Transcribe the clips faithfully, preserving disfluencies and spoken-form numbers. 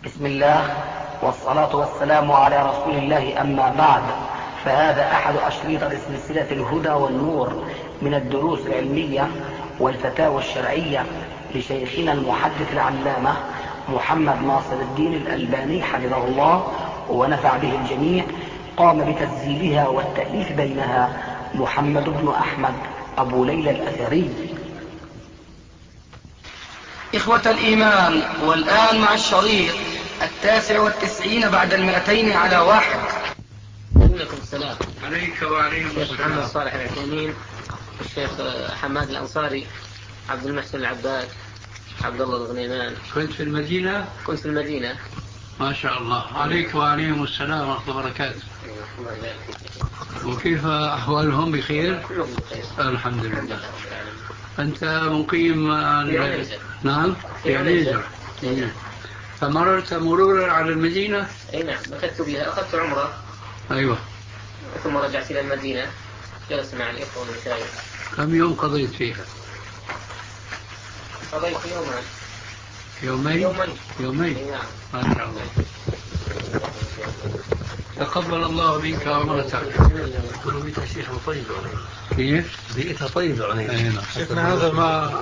بسم الله والصلاة والسلام على رسول الله، أما بعد، فهذا أحد أشريط سلسلة الهدى والنور من الدروس العلمية والفتاوى الشرعية لشيخنا المحدث العلامة محمد ناصر الدين الألباني حفظه الله ونفع به الجميع. قام بتسجيلها والتأليف بينها محمد بن أحمد أبو ليلى الأثري. إخوة الإيمان، والآن مع الشريط التاسع والتسعين بعد المئتين على واحد. عليكم السلام. عليك وعليكم السلام. الشيخ محمد صالح العثيمين، الشيخ حماد الأنصاري، عبد المحسن العباد، عبد الله الغنيمان. كنت في المدينة؟ كنت في المدينة. ما شاء الله. عليك وعليهم السلام ورحمة الله وبركاته. وكيف أحوالهم؟ بخير؟ كلهم بخير الحمد لله. أنت مقيم في عنيزة؟ نعم في عنيزة. فمررت مرورا على المدينة؟ أي نعم، أخذت بها، أخذت عمرة. أيوة. ثم رجعت إلى المدينة، جلست مع الإخوة والمشايخ. كم يوم قضيت فيها؟ قضيت يوما. يومين؟ يومين. يومين. نعم. ما شاء الله. تقبل الله منك عمرتك. بيئتها شيخ طيبة. كيف؟ بيئتها طيبة عنيزة. شيخنا هذا ما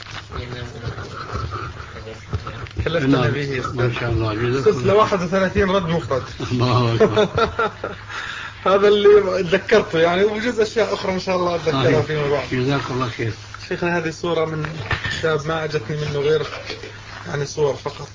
كلفتنا به. ما شاء الله. سلسلة واحد وثلاثين رد مفرد. الله أكبر. هذا اللي تذكرته يعني، وجزء أشياء أخرى إن شاء الله أتذكرها فيما بعد. جزاك الله خير. شيخنا هذه صورة من شاب ما أجتني منه غير يعني صور فقط.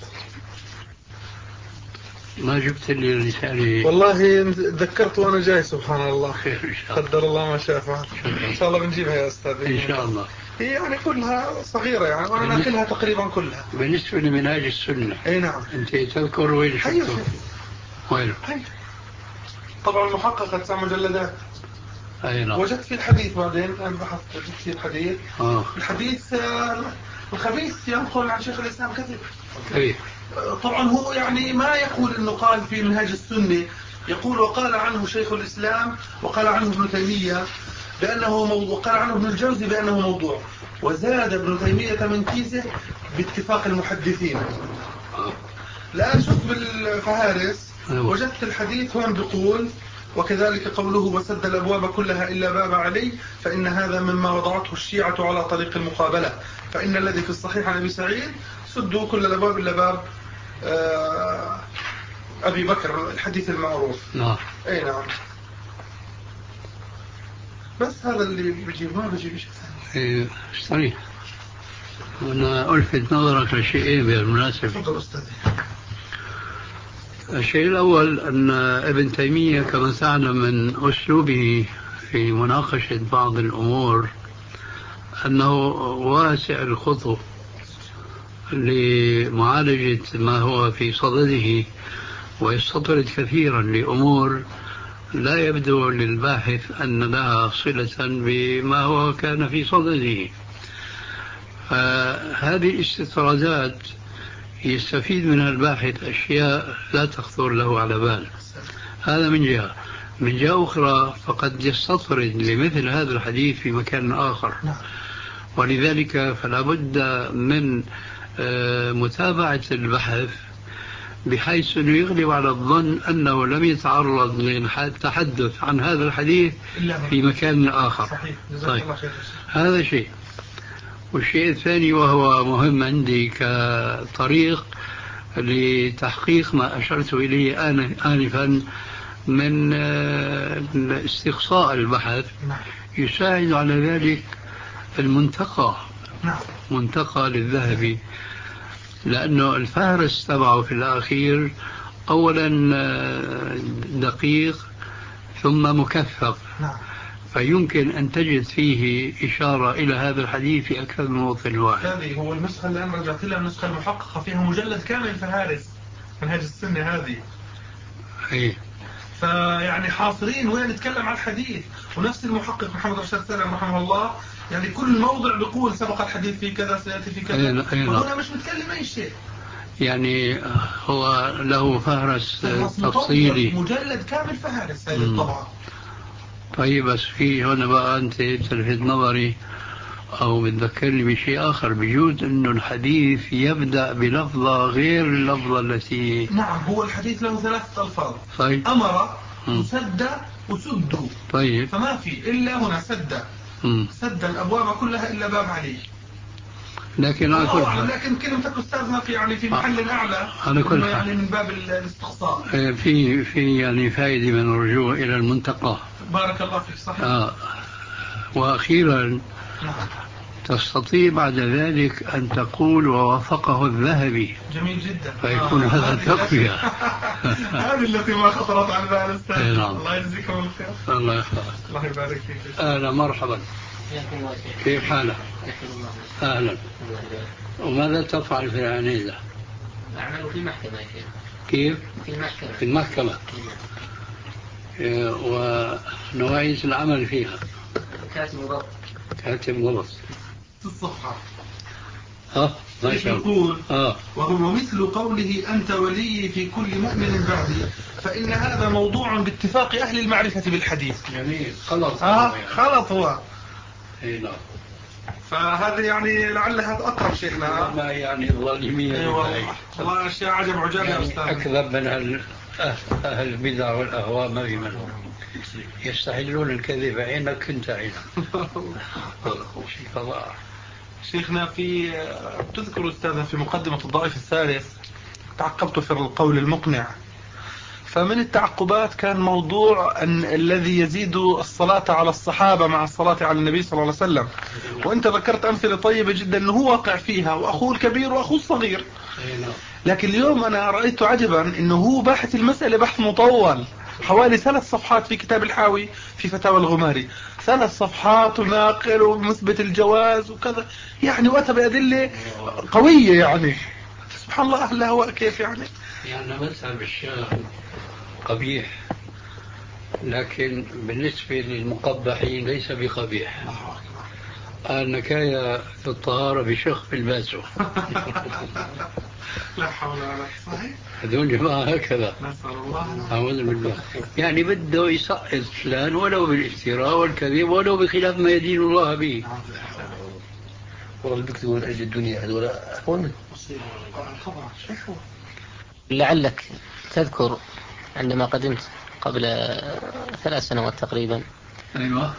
ما جبت لي رسالة؟ والله تذكرت وأنا جاي. سبحان الله. خير إن شاء الله. قدر الله ما شاء فعل. إن شاء الله بنجيبها يا أستاذ. إن شاء الله. هي يعني كلها صغيرة يعني، وأنا ناكلها تقريبا كلها. بالنسبة لمنهاج السنة. أي نعم. أنت تذكر وين أيوة. شفته؟ وين؟ طبعا محققة تسع مجلدات. أي نعم. وجدت في الحديث بعدين أنا بحثت في الحديث. آه. الحديث الخبيث ينقل عن شيخ الإسلام كذب. كيف؟ طبعا هو يعني ما يقول إنه قال في منهاج السنة، يقول وقال عنه شيخ الإسلام وقال عنه ابن تيمية بأنه موضوع، وقال عنه ابن الجوزي بأنه موضوع، وزاد ابن تيمية من كيسه باتفاق المحدثين. الآن شفت بالفهارس وجدت الحديث هون بيقول وكذلك قوله وسد الأبواب كلها إلا باب علي، فإن هذا مما وضعته الشيعة على طريق المقابلة، فإن الذي في الصحيح عن أبي سعيد سدوا كل الأبواب إلا باب آه أبي بكر، الحديث المعروف. نعم. أي نعم. بس هذا اللي بجيب، ما بجيب شيء ثاني. إيه صحيح. وأنا ألفت نظرك لشيئين بالمناسبة. تفضل أستاذي. الشيء الأول أن ابن تيمية كما سعنا من أسلوبه في مناقشة بعض الأمور أنه واسع الخطو لمعالجة ما هو في صدده، ويستطرد كثيرا لأمور لا يبدو للباحث أن لها صلة بما هو كان في صدده. فهذه الاستطرادات يستفيد منها الباحث أشياء لا تخطر له على بال. هذا من جهة. من جهة أخرى فقد يستطرد لمثل هذا الحديث في مكان آخر، ولذلك فلا بد من متابعة البحث بحيث أنه يغلب على الظن أنه لم يتعرض للتحدث عن هذا الحديث في مكان آخر. صحيح. طيب. هذا شيء. والشيء الثاني وهو مهم عندي كطريق لتحقيق ما أشرت إليه آنفا من استقصاء البحث، يساعد على ذلك المنتقى. منتقى للذهبي، لأنه الفهرس تبعه في الأخير أولا دقيق ثم مكثف، فيمكن أن تجد فيه إشارة إلى هذا الحديث في أكثر من موطن واحد. هذه هو النسخة اللي أنا رجعت لها، النسخة المحققة فيها مجلد كامل فهارس منهاج السنة هذه. أي. فيعني حاصرين وين نتكلم عن الحديث، ونفس المحقق محمد رشاد سالم رحمه الله يعني كل موضع بيقول سبق الحديث في كذا سيأتي في كذا، وهنا مش متكلم أي شيء. يعني هو له فهرس تفصيلي، مجلد كامل فهارس هذه الطبعة. طيب بس في هنا بقى أنت تلفت نظري أو بتذكرني بشيء آخر، بجوز أنه الحديث يبدأ بلفظة غير اللفظة التي. نعم، هو الحديث له ثلاثة ألفاظ. طيب. أمر وسد وسد. طيب. فما في إلا هنا سد. مم. سد الأبواب كلها إلا باب علي. لكن على كل حال، لكن كلمتك أستاذنا في يعني في محل أعلى، على كل حال يعني من باب الاستقصاء. في في يعني فائدة من الرجوع إلى المنتقى. بارك الله فيك. صحيح. آه. وأخيرا نعم. تستطيع بعد ذلك أن تقول ووافقه الذهبي. جميل جدا. فيكون آه. هذا تقوية. هذه التي ما خطرت على بال الأستاذ. نعم. الله يجزيكم الخير. الله يحفظك. الله يبارك فيك. أهلا مرحبا. كيف حالك؟ أهلا. وماذا تفعل في العنيزة؟ أعمل في المحكمة. كيف؟ في المحكمة. في المحكمة. ونوعية العمل فيها؟ كاتب ضبط. كاتب ضبط. في الصفحة. اه ما شاء الله. يقول اه وهو مثل قوله أنت ولي في كل مؤمن بعدي، فإن هذا موضوع باتفاق أهل المعرفة بالحديث. جميل. خلط. آه خلط هو. اي نعم. فهذا يعني لعل هذا أقرب شيخنا. ما يعني الظالمية. ايوه والله أشياء عجب عجاب يا يعني أستاذ. أكذب من أهل أهل البدع والأهواء ما في منهم. يستحلون الكذب عينك كنت عينك. شيء فظاع. شيخنا في تذكر أستاذنا في مقدمة الضعيف الثالث تعقبت في القول المقنع، فمن التعقبات كان موضوع أن الذي يزيد الصلاة على الصحابة مع الصلاة على النبي صلى الله عليه وسلم، وأنت ذكرت أمثلة طيبة جدا أنه هو واقع فيها، وأخوه الكبير وأخوه الصغير. لكن اليوم أنا رأيت عجبا أنه هو باحث المسألة بحث مطول حوالي ثلاث صفحات في كتاب الحاوي في فتاوى الغماري، ثلاث صفحات وناقل ومثبت الجواز وكذا، يعني وأتى بأدلة قوية. يعني سبحان الله أهل الهواء كيف يعني. يعني مذهب الشام قبيح، لكن بالنسبة للمقبحين ليس بقبيح. النكاية في الطهارة بشخ في الباسو. لا حول ولا قوة. صحيح. هذول جماعة هكذا. نسأل الله. أعوذ بالله. يعني بده يسقط فلان ولو بالافتراء والكذب ولو بخلاف ما يدين الله به. والله بيكتبوا من أجل الدنيا هذول أخوان. لعلك تذكر عندما قدمت قبل ثلاث سنوات تقريبا. أيوة.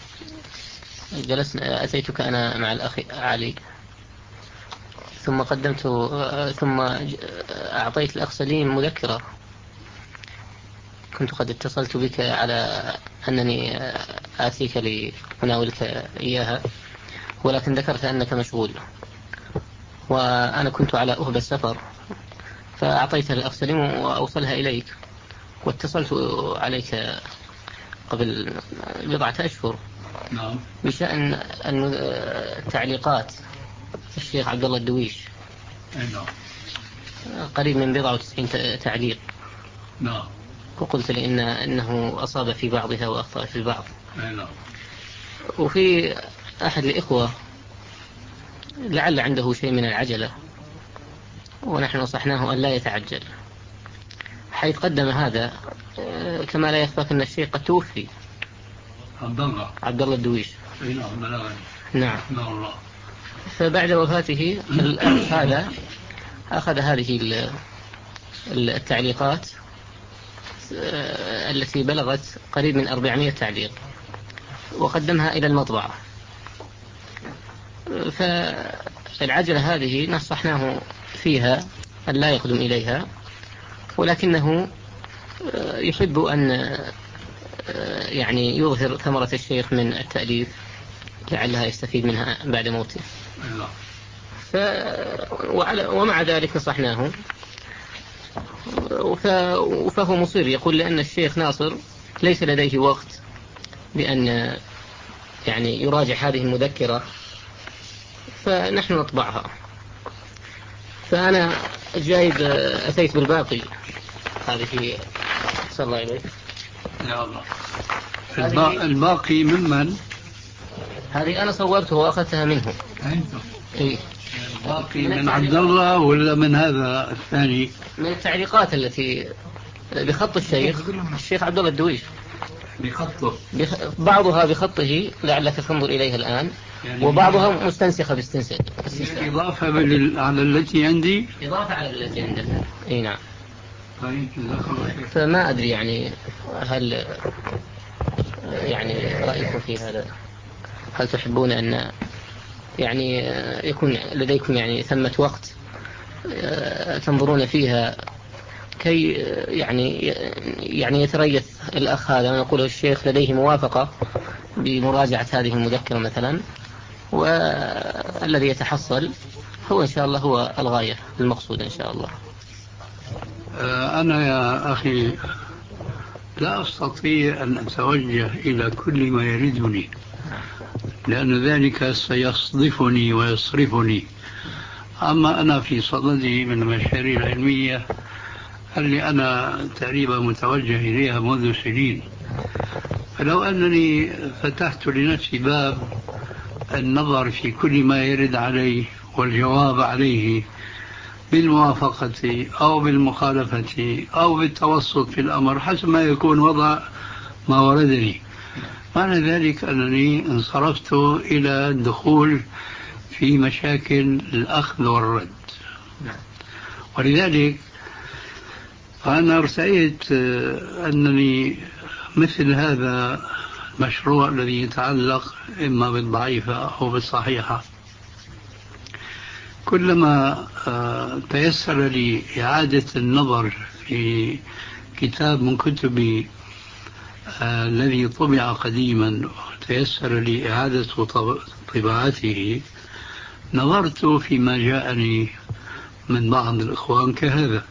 جلسنا أتيتك أنا مع الأخ علي، ثم قدمت ثم أعطيت الأخ سليم مذكرة. كنت قد اتصلت بك على أنني آتيك لأناولك إياها، ولكن ذكرت أنك مشغول، وأنا كنت على أهب السفر، فأعطيتها للأخ سليم وأوصلها إليك، واتصلت عليك قبل بضعة أشهر. نعم. بشأن التعليقات الشيخ عبد الله الدويش. نعم. قريب من بضعة وتسعين تعليق. نعم. وقلت لي إن إنه أصاب في بعضها وأخطأ في البعض. نعم. وفي أحد الإخوة لعل عنده شيء من العجلة، ونحن نصحناه أن لا يتعجل، حيث قدم هذا كما لا يخفاك أن الشيخ قد توفي. عبد الله عبد الله الدويش. نعم. نعم. نعم. فبعد وفاته الأخ هذا أخذ هذه التعليقات التي بلغت قريب من أربعمائة تعليق وقدمها إلى المطبعة. فالعجلة هذه نصحناه فيها أن لا يقدم إليها، ولكنه يحب أن يعني يظهر ثمرة الشيخ من التأليف لعلها يستفيد منها بعد موته. ف... ومع ذلك نصحناه، فهو مصير يقول لأن الشيخ ناصر ليس لديه وقت لأن يعني يراجع هذه المذكرة، فنحن نطبعها. فأنا جايب أتيت بالباقي. هذه صلى الله عليه. يا الله. الباقي ممن؟ هذه أنا صورته وأخذتها منه. إيه. الباقي من عبد الله ولا من هذا الثاني؟ من التعليقات التي بخط الشيخ الشيخ عبد الله الدويش. بخطه. بخ... بعضها بخطه لعلك تنظر إليها الآن، يعني وبعضها مستنسخة باستنساخ إضافة على التي عندي إضافة على التي عندك. أي نعم. فما أدري يعني هل يعني رأيكم في هذا؟ هل تحبون أن يعني يكون لديكم يعني ثمة وقت تنظرون فيها كي يعني يعني يتريث الأخ هذا ونقول الشيخ لديه موافقة بمراجعة هذه المذكرة مثلا، والذي يتحصل هو إن شاء الله هو الغاية المقصودة إن شاء الله. أنا يا أخي لا أستطيع أن أتوجه إلى كل ما يردني، لأن ذلك سيصدفني ويصرفني. أما أنا في صددي من المشاريع العلمية اللي أنا تقريبا متوجه إليها منذ سنين، فلو أنني فتحت لنفسي باب النظر في كل ما يرد عليه والجواب عليه بالموافقة أو بالمخالفة أو بالتوسط في الأمر حسب ما يكون وضع ما وردني، معنى ذلك أنني انصرفت إلى الدخول في مشاكل الأخذ والرد. ولذلك فأنا ارتأيت أنني مثل هذا المشروع الذي يتعلق إما بالضعيفة أو بالصحيحة، كلما تيسر لي إعادة النظر في كتاب من كتبي الذي طبع قديما تيسر لي إعادة طباعته، نظرت فيما جاءني من بعض الإخوان كهذا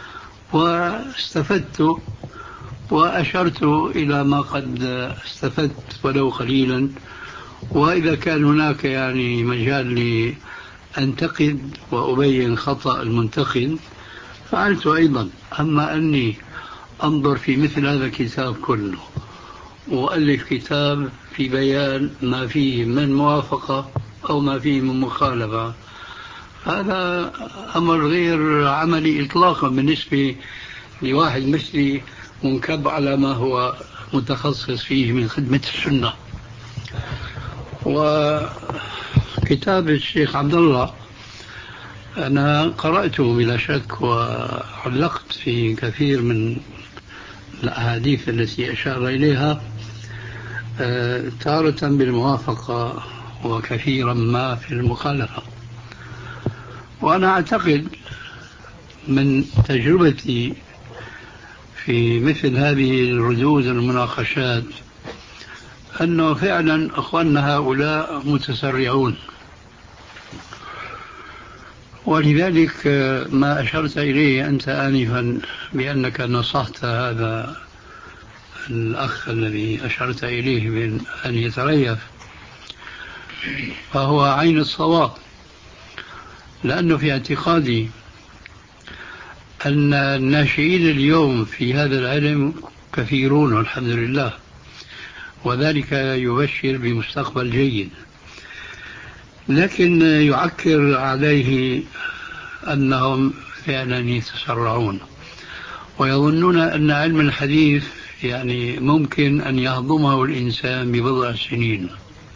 واستفدت وأشرت إلى ما قد استفدت ولو قليلا، وإذا كان هناك يعني مجال لي أنتقد وأبين خطأ المنتقد فعلت أيضا. أما أني أنظر في مثل هذا الكتاب كله وألف كتاب في بيان ما فيه من موافقة أو ما فيه من مخالفة، هذا أمر غير عملي إطلاقا بالنسبة لواحد مثلي منكب على ما هو متخصص فيه من خدمة السنة. وكتاب الشيخ عبد الله أنا قرأته بلا شك وعلقت في كثير من الأحاديث التي أشار إليها تارة بالموافقة وكثيرا ما في المخالفة. وأنا أعتقد من تجربتي في مثل هذه الردود المناقشات أنه فعلا أخواننا هؤلاء متسرعون، ولذلك ما أشرت إليه أنت آنفا بأنك نصحت هذا الأخ الذي أشرت إليه من أن يتريث فهو عين الصواب، لأنه في اعتقادي أن الناشئين اليوم في هذا العلم كثيرون والحمد لله، وذلك يبشر بمستقبل جيد، لكن يعكر عليه أنهم فعلا يتسرعون ويظنون أن علم الحديث يعني ممكن أن يهضمه الإنسان ببضع سنين.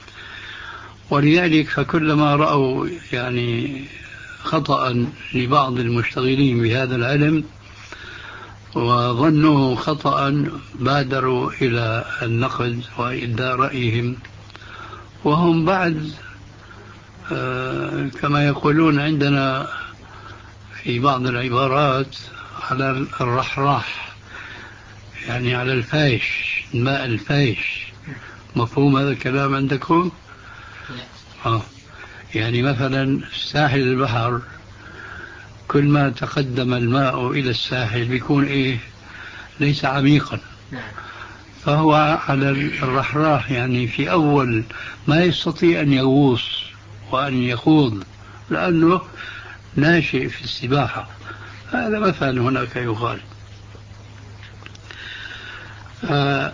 ولذلك فكلما رأوا يعني خطأ لبعض المشتغلين بهذا العلم وظنوه خطأ بادروا إلى النقد وإبداء رأيهم، وهم بعد آه كما يقولون عندنا في بعض العبارات على الرحراح، يعني على الفايش، الماء الفايش. مفهوم هذا الكلام عندكم؟ آه. يعني مثلا ساحل البحر كل ما تقدم الماء إلى الساحل بيكون إيه؟ ليس عميقا، فهو على الرحراح، يعني في أول ما يستطيع أن يغوص وأن يخوض لأنه ناشئ في السباحة. هذا مثلا هناك يقال. آه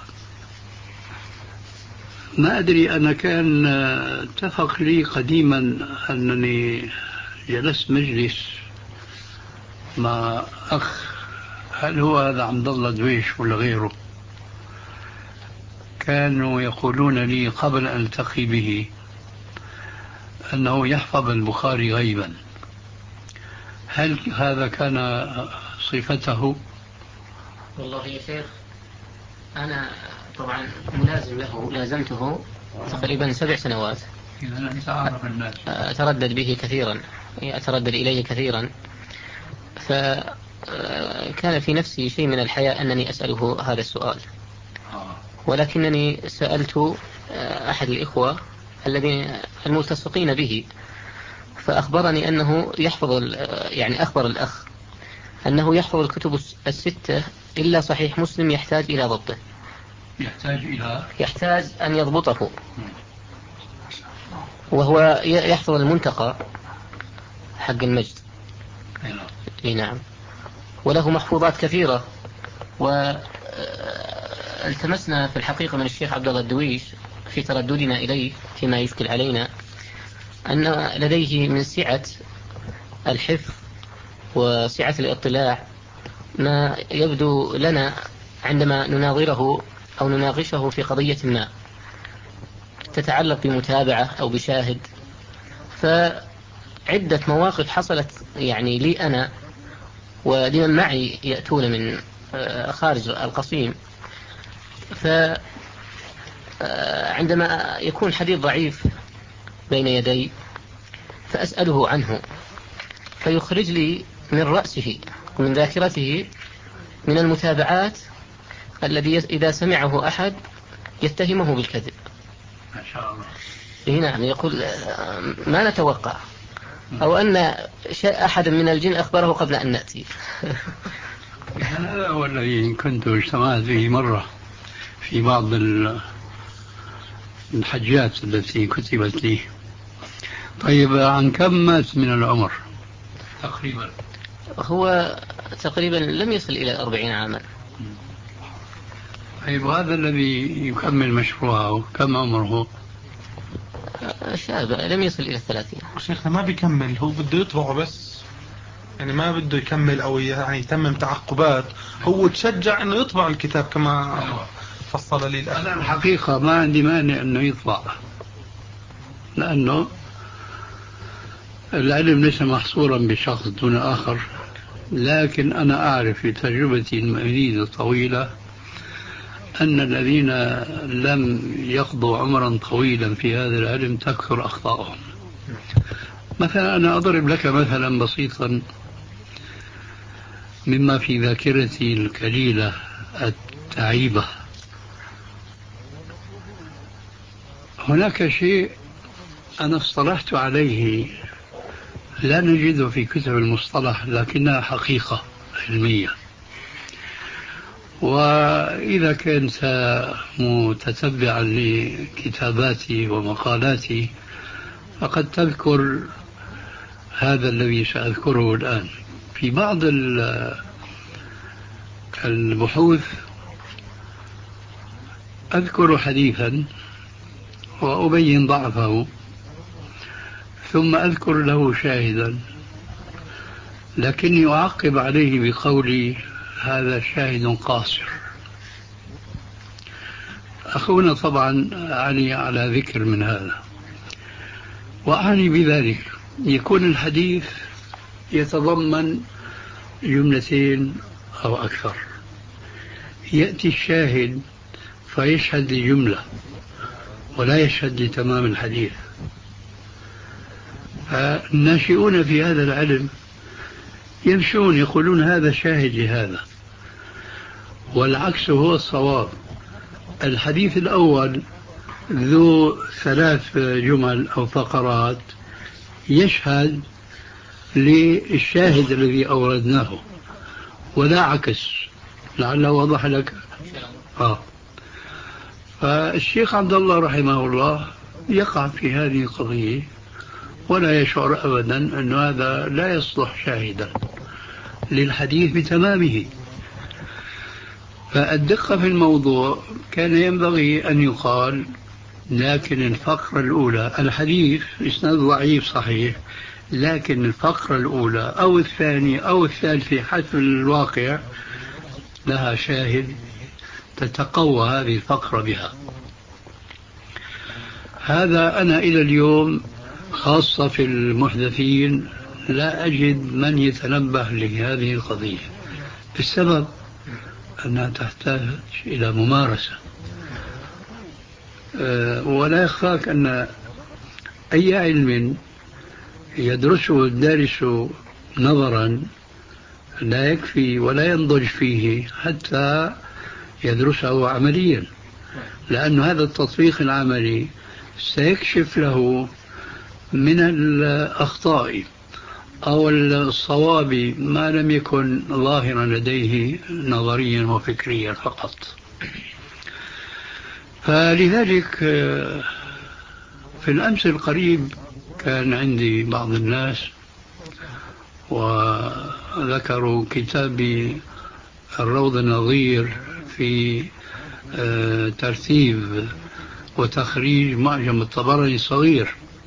ما أدري، أنا كان اتفق لي قديما أنني جلست مجلس مع أخ، هل هو هذا عبد الله دويش ولا غيره، كانوا يقولون لي قبل أن ألتقي به أنه يحفظ البخاري غيبا، هل هذا كان صفته؟ والله يا شيخ أنا طبعا ملازم له، لازمته تقريبا سبع سنوات. إذا أنت أعرف الناس. أتردد به كثيرا، أتردد إليه كثيرا، فكان في نفسي شيء من الحياء أنني أسأله هذا السؤال، ولكنني سألت أحد الإخوة الذين الملتصقين به، فأخبرني أنه يحفظ، يعني أخبر الأخ أنه يحفظ الكتب الستة إلا صحيح مسلم يحتاج إلى ضبطه، يحتاج إلى يحتاج أن يضبطه، وهو يحفظ المنتقى حق المجد. اي نعم، وله محفوظات كثيرة. والتمسنا في الحقيقة من الشيخ عبد الله الدويش في ترددنا إليه فيما يشكل علينا أن لديه من سعة الحفظ وسعة الاطلاع ما يبدو لنا عندما نناظره أو نناقشه في قضية ما تتعلق بمتابعة أو بشاهد. فعدة مواقف حصلت يعني لي أنا ولمن معي يأتون من خارج القصيم، فعندما يكون حديث ضعيف بين يدي فأسأله عنه فيخرج لي من رأسه ومن ذاكرته من المتابعات الذي إذا سمعه أحد يتهمه بالكذب. ما شاء الله. إيه نعم، يقول ما نتوقع، أو أن أحد من الجن أخبره قبل أن نأتي. هذا هو الذي كنت اجتمعت به مرة في بعض الحجات التي كتبت لي. طيب عن كم مات من العمر تقريبا؟ هو تقريبا لم يصل إلى أربعين عاما. طيب هذا الذي يكمل مشروعه كم عمره؟ شاب لم يصل إلى الثلاثين. شيخنا ما بيكمل، هو بده يطبعه بس، يعني ما بده يكمل أو يعني يتمم تعقبات، هو تشجع أنه يطبع الكتاب كما فصل لي الأخ. أنا الحقيقة ما عندي مانع أنه يطبع، لأنه العلم ليس محصورا بشخص دون آخر، لكن أنا أعرف في تجربتي المديدة الطويلة أن الذين لم يقضوا عمرا طويلا في هذا العلم تكثر أخطاؤهم. مثلا أنا أضرب لك مثلا بسيطا مما في ذاكرتي القليلة التعيبة. هناك شيء أنا اصطلحت عليه لا نجده في كتب المصطلح لكنها حقيقة علمية، وإذا كنت متتبعا لكتاباتي ومقالاتي فقد تذكر هذا الذي سأذكره الآن. في بعض البحوث أذكر حديثا وأبين ضعفه ثم أذكر له شاهدا، لكني أعقب عليه بقولي هذا شاهد قاصر. أخونا طبعا علي على ذكر من هذا، وأعني بذلك يكون الحديث يتضمن جملتين أو أكثر، يأتي الشاهد فيشهد لجملة ولا يشهد لتمام الحديث. فالناشئون في هذا العلم يمشون يقولون هذا شاهد لهذا، والعكس هو الصواب. الحديث الأول ذو ثلاث جمل أو فقرات يشهد للشاهد الذي أوردناه ولا عكس، لعله وضح لك. آه. فالشيخ عبد الله رحمه الله يقع في هذه القضية ولا يشعر أبدا أن هذا لا يصلح شاهدا للحديث بتمامه. فالدقة في الموضوع كان ينبغي أن يقال لكن الفقرة الأولى الحديث إسناد ضعيف صحيح، لكن الفقرة الأولى أو الثانية أو الثالثة حسب الواقع لها شاهد تتقوى هذه الفقرة بها. هذا أنا إلى اليوم خاصة في المحدثين لا أجد من يتنبه لهذه القضية. السبب أنها تحتاج إلى ممارسة، ولا يخفاك أن أي علم يدرسه الدارس نظرا لا يكفي ولا ينضج فيه حتى يدرسه عمليا، لأن هذا التطبيق العملي سيكشف له من الأخطاء أو الصواب ما لم يكن ظاهرا لديه نظريا وفكريا فقط. فلذلك في الأمس القريب كان عندي بعض الناس وذكروا كتابي الروض النظير في ترتيب وتخريج معجم الطبراني الصغير.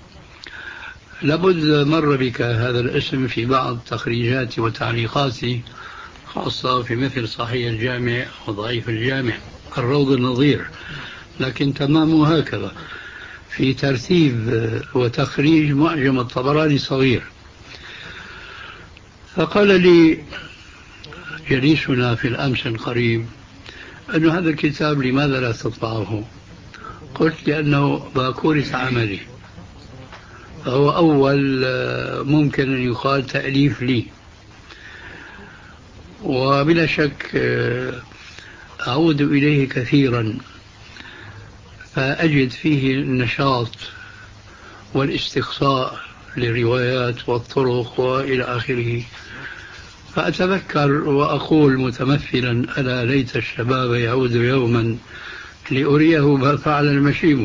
لابد مر بك هذا الاسم في بعض تخريجاتي وتعليقاتي، خاصة في مثل صحيح الجامع وضعيف الجامع، الروض النظير، لكن تمامه هكذا في ترتيب وتخريج معجم الطبراني الصغير. فقال لي جليسنا في الأمس القريب أن هذا الكتاب لماذا لا تطبعه؟ قلت لأنه باكورة عملي، فهو أول ممكن أن يقال تأليف لي، وبلا شك أعود إليه كثيرا فأجد فيه النشاط والاستقصاء للروايات والطرق وإلى آخره. فأتذكر وأقول متمثلا: ألا ليت الشباب يعود يوما لأريه ما فعل المشيب.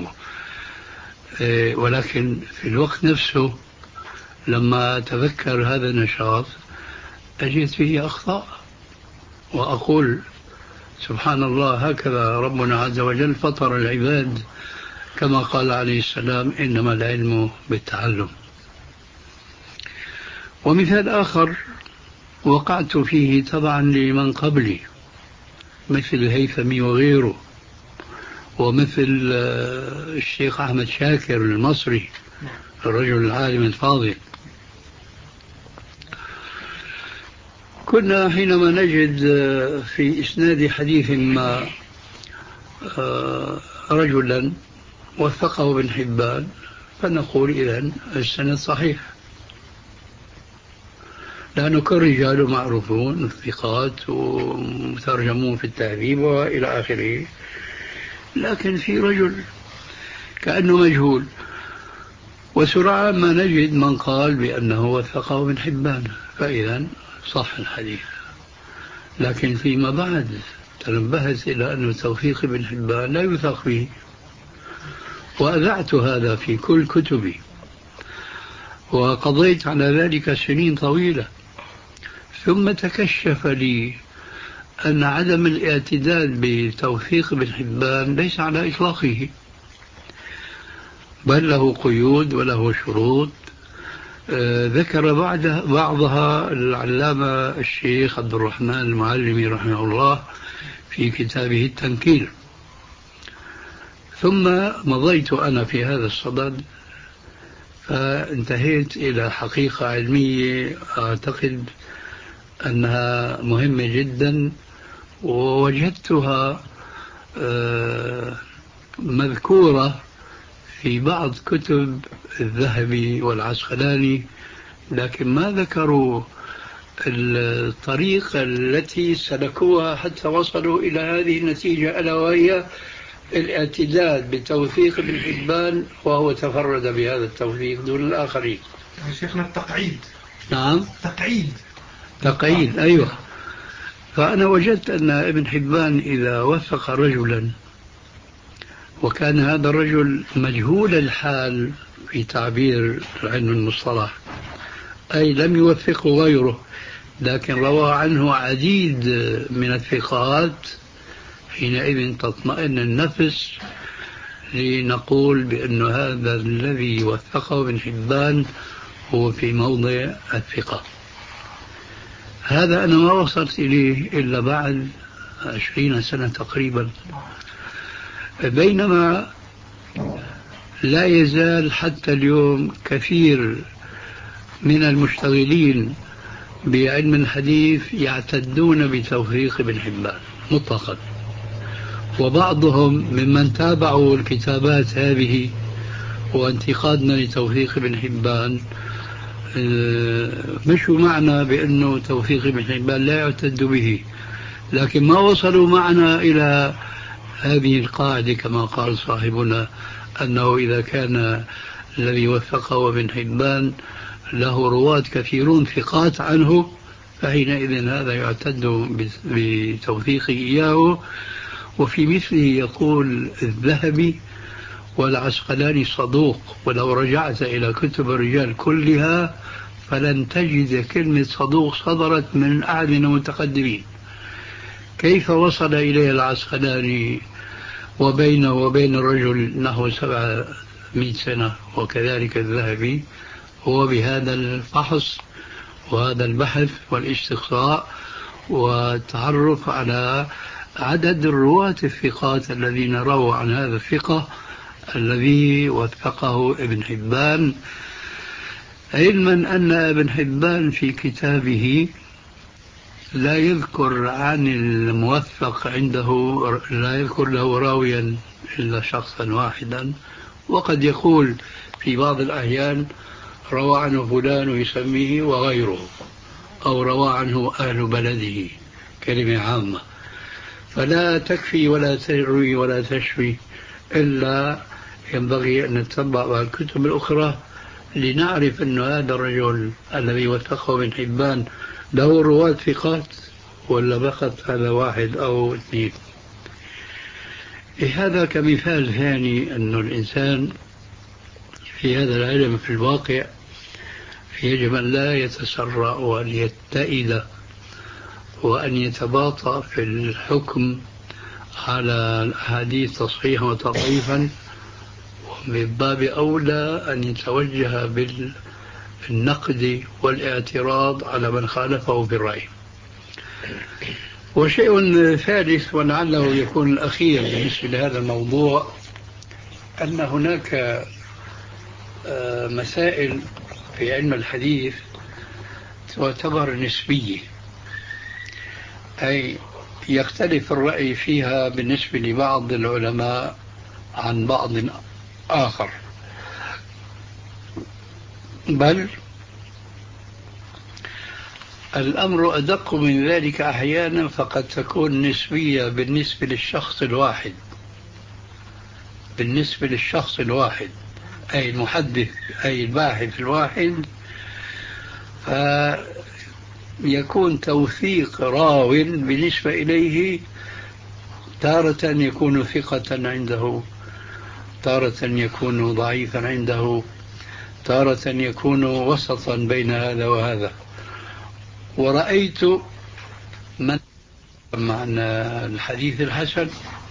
ولكن في الوقت نفسه لما أتذكر هذا النشاط أجد فيه أخطاء، وأقول سبحان الله، هكذا ربنا عز وجل فطر العباد، كما قال عليه السلام: إنما العلم بالتعلم. ومثال آخر وقعت فيه طبعا لمن قبلي مثل الهيثمي وغيره، ومثل الشيخ أحمد شاكر المصري الرجل العالم الفاضل. كنا حينما نجد في إسناد حديث ما رجلا وثقه ابن حبان فنقول إذن السند صحيح، لأنه كالرجال معروفون ثقات ومترجمون في التهذيب وإلى آخره. لكن في رجل كأنه مجهول، وسرعان ما نجد من قال بأنه وثقه ابن حبان، فإذا صح الحديث. لكن فيما بعد تنبهت إلى أن توثيق ابن حبان لا يوثق به، وأذعت هذا في كل كتبي، وقضيت على ذلك سنين طويلة. ثم تكشف لي أن عدم الاعتداد بتوثيق ابن حبان ليس على إطلاقه، بل له قيود وله شروط. آه ذكر بعد بعضها العلامة الشيخ عبد الرحمن المعلمي رحمه الله في كتابه التنكيل. ثم مضيت أنا في هذا الصدد، فانتهيت إلى حقيقة علمية أعتقد أنها مهمة جدا، ووجدتها آه مذكورة في بعض كتب الذهبي والعسقلاني، لكن ما ذكروا الطريقة التي سلكوها حتى وصلوا إلى هذه النتيجة، ألا وهي الاعتداد بتوثيق ابن حبان، وهو تفرد بهذا التوثيق دون الآخرين. شيخنا التقعيد. نعم، تقعيد تقعيد، أيوة. فأنا وجدت أن ابن حبان إذا وثق رجلا وكان هذا الرجل مجهول الحال في تعبير علم المصطلح، أي لم يوثقه غيره، لكن روى عنه عديد من الثقات، حينئذ تطمئن النفس لنقول بأن هذا الذي وثقه ابن حبان هو في موضع الثقة. هذا أنا ما وصلت إليه إلا بعد عشرين سنة تقريبا، بينما لا يزال حتى اليوم كثير من المشتغلين بعلم الحديث يعتدون بتوثيق ابن حبان مطلقا، وبعضهم ممن تابعوا الكتابات هذه وانتقادنا لتوثيق ابن حبان مشوا معنا بأنه توثيق ابن حبان لا يعتد به، لكن ما وصلوا معنا إلى هذه القاعدة كما قال صاحبنا، أنه إذا كان الذي وثقه ابن حبان له رواة كثيرون ثقات عنه فحينئذ هذا يعتد بتوثيقه إياه. وفي مثله يقول الذهبي: والعسقلاني صدوق، ولو رجعت إلى كتب الرجال كلها فلن تجد كلمة صدوق صدرت من أحد من المتقدمين. كيف وصل إليه العسقلاني وبينه وبين الرجل نحو سبعمائة سنة، وكذلك الذهبي؟ هو بهذا الفحص وهذا البحث والاستقصاء والتعرف على عدد الرواة الثقات الذين رووا عن هذا الثقة الذي وثقه ابن حبان، علما أن ابن حبان في كتابه لا يذكر عن الموثق عنده، لا يذكر له راويا إلا شخصا واحدا، وقد يقول في بعض الأحيان روى عنه فلان ويسميه وغيره، أو روى عنه أهل بلده، كلمة عامة. فلا تكفي ولا تروي ولا تشفي، إلا ينبغي أن نتبع الكتب الأخرى لنعرف أن هذا الرجل الذي وثقه ابن حبان له رواة ثقات ولا فقط هذا واحد أو اثنين. هذا كمثال ثاني أن الإنسان في هذا العلم في الواقع يجب أن لا يتسرع وأن يتئد وأن يتباطأ في الحكم على الأحاديث تصحيحا وتضعيفا، ومن باب أولى أن يتوجه بالنقد والاعتراض على من خالفه في الرأي. وشيء ثالث ولعله يكون الأخير بالنسبة لهذا الموضوع، أن هناك مسائل في علم الحديث تعتبر نسبية، أي يختلف الرأي فيها بالنسبة لبعض العلماء عن بعض آخر، بل الأمر أدق من ذلك أحيانا، فقد تكون نسبية بالنسبة للشخص الواحد بالنسبة للشخص الواحد أي المحدث أي الباحث الواحد، فيكون توثيق راو بالنسبة إليه تارة يكون ثقة عنده، تارة يكون ضعيفا عنده، تارة يكون وسطا بين هذا وهذا. ورأيت من معنى الحديث الحسن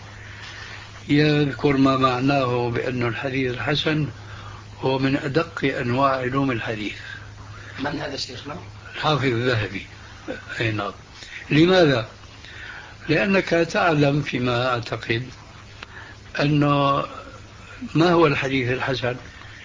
يذكر ما معناه بأن الحديث الحسن هو من أدق أنواع علوم الحديث. من هذا شيخنا؟ الحافظ الذهبي. أي نعم. لماذا؟ لأنك تعلم فيما أعتقد أنه ما هو الحديث الحسن؟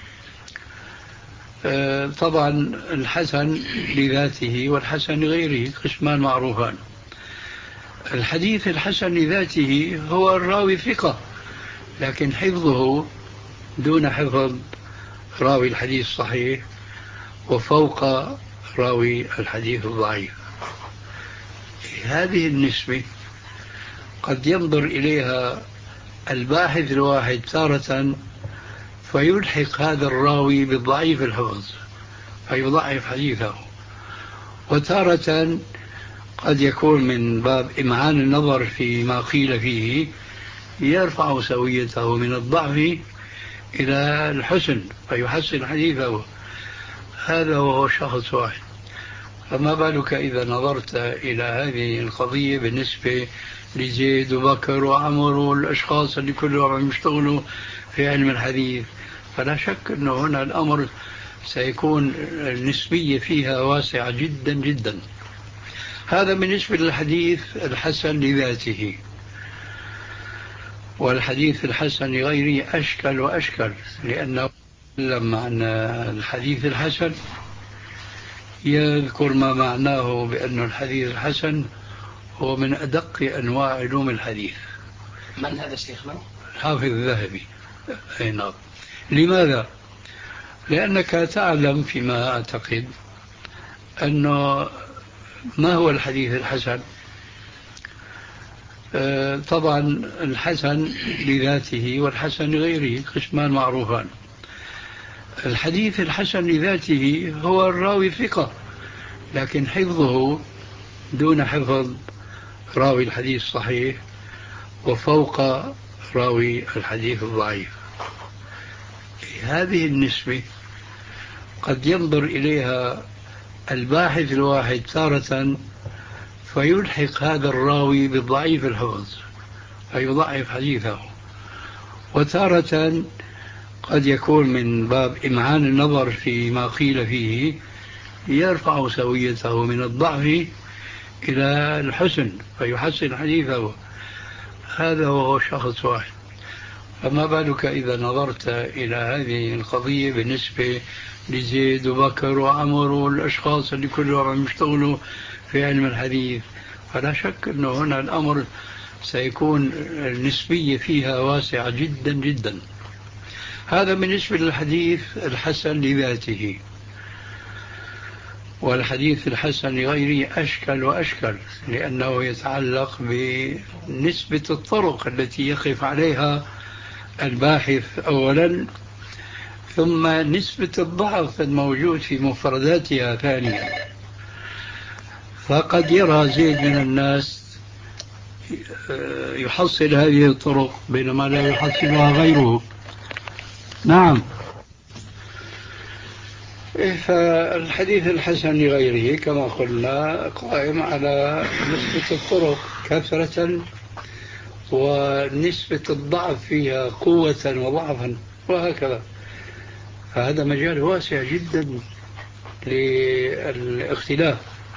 أه طبعا الحسن لذاته والحسن لغيره قسمان معروفان. الحديث الحسن لذاته هو الراوي ثقة، لكن حفظه دون حفظ راوي الحديث الصحيح وفوق راوي الحديث الضعيف. هذه النسبة قد ينظر إليها الباحث الواحد تارة فيلحق هذا الراوي بالضعيف الحفظ فيضعف حديثه، وتارة قد يكون من باب إمعان النظر فيما قيل فيه يرفع سويته من الضعف إلى الحسن فيحسن حديثه. هذا هو شخص واحد. فما بالك إذا نظرت إلى هذه القضية بالنسبة لزيد وبكر وعمر والأشخاص اللي كلهم يشتغلوا في علم الحديث، فلا شك أنه هنا الأمر سيكون النسبية فيها واسعة جدا جدا. هذا بالنسبة للحديث الحسن لذاته. والحديث الحسن غيره أشكل وأشكل، لأنه لما عن الحديث الحسن يذكر ما معناه بأن الحديث الحسن هو من أدق أنواع علوم الحديث. من هذا شيخنا؟ الحافظ الذهبي. أي نعم. لماذا؟ لأنك تعلم فيما أعتقد أنه ما هو الحديث الحسن؟ أه طبعا الحسن لذاته والحسن لغيره قسمان معروفان. الحديث الحسن لذاته هو الراوي ثقة، لكن حفظه دون حفظ راوي الحديث الصحيح وفوق راوي الحديث الضعيف. هذه النسبة قد ينظر إليها الباحث الواحد تارة فيلحق هذا الراوي بالضعيف الحفظ فيضعف حديثه، وتارة قد يكون من باب إمعان النظر فيما قيل فيه يرفع سويته من الضعف إلى الحسن فيحسن حديثه. هذا هو شخص واحد. فما بالك إذا نظرت إلى هذه القضية بالنسبة لزيد وبكر وعمر والأشخاص اللي كلهم عم يشتغلوا في علم الحديث، فلا شك أنه هنا الأمر سيكون النسبية فيها واسعة جدا جدا. هذا بالنسبة للحديث الحسن لذاته. والحديث الحسن لغيره أشكل وأشكل، لأنه يتعلق بنسبة الطرق التي يقف عليها الباحث أولا، ثم نسبة الضعف الموجود في مفرداتها ثانيا. فقد يرى زيد من الناس يحصل هذه الطرق بينما لا يحصلها غيره. نعم. فالحديث الحسن لغيره كما قلنا قائم على نسبة الطرق كثرة ونسبة الضعف فيها قوة وضعفا وهكذا. فهذا مجال واسع جدا للاختلاف.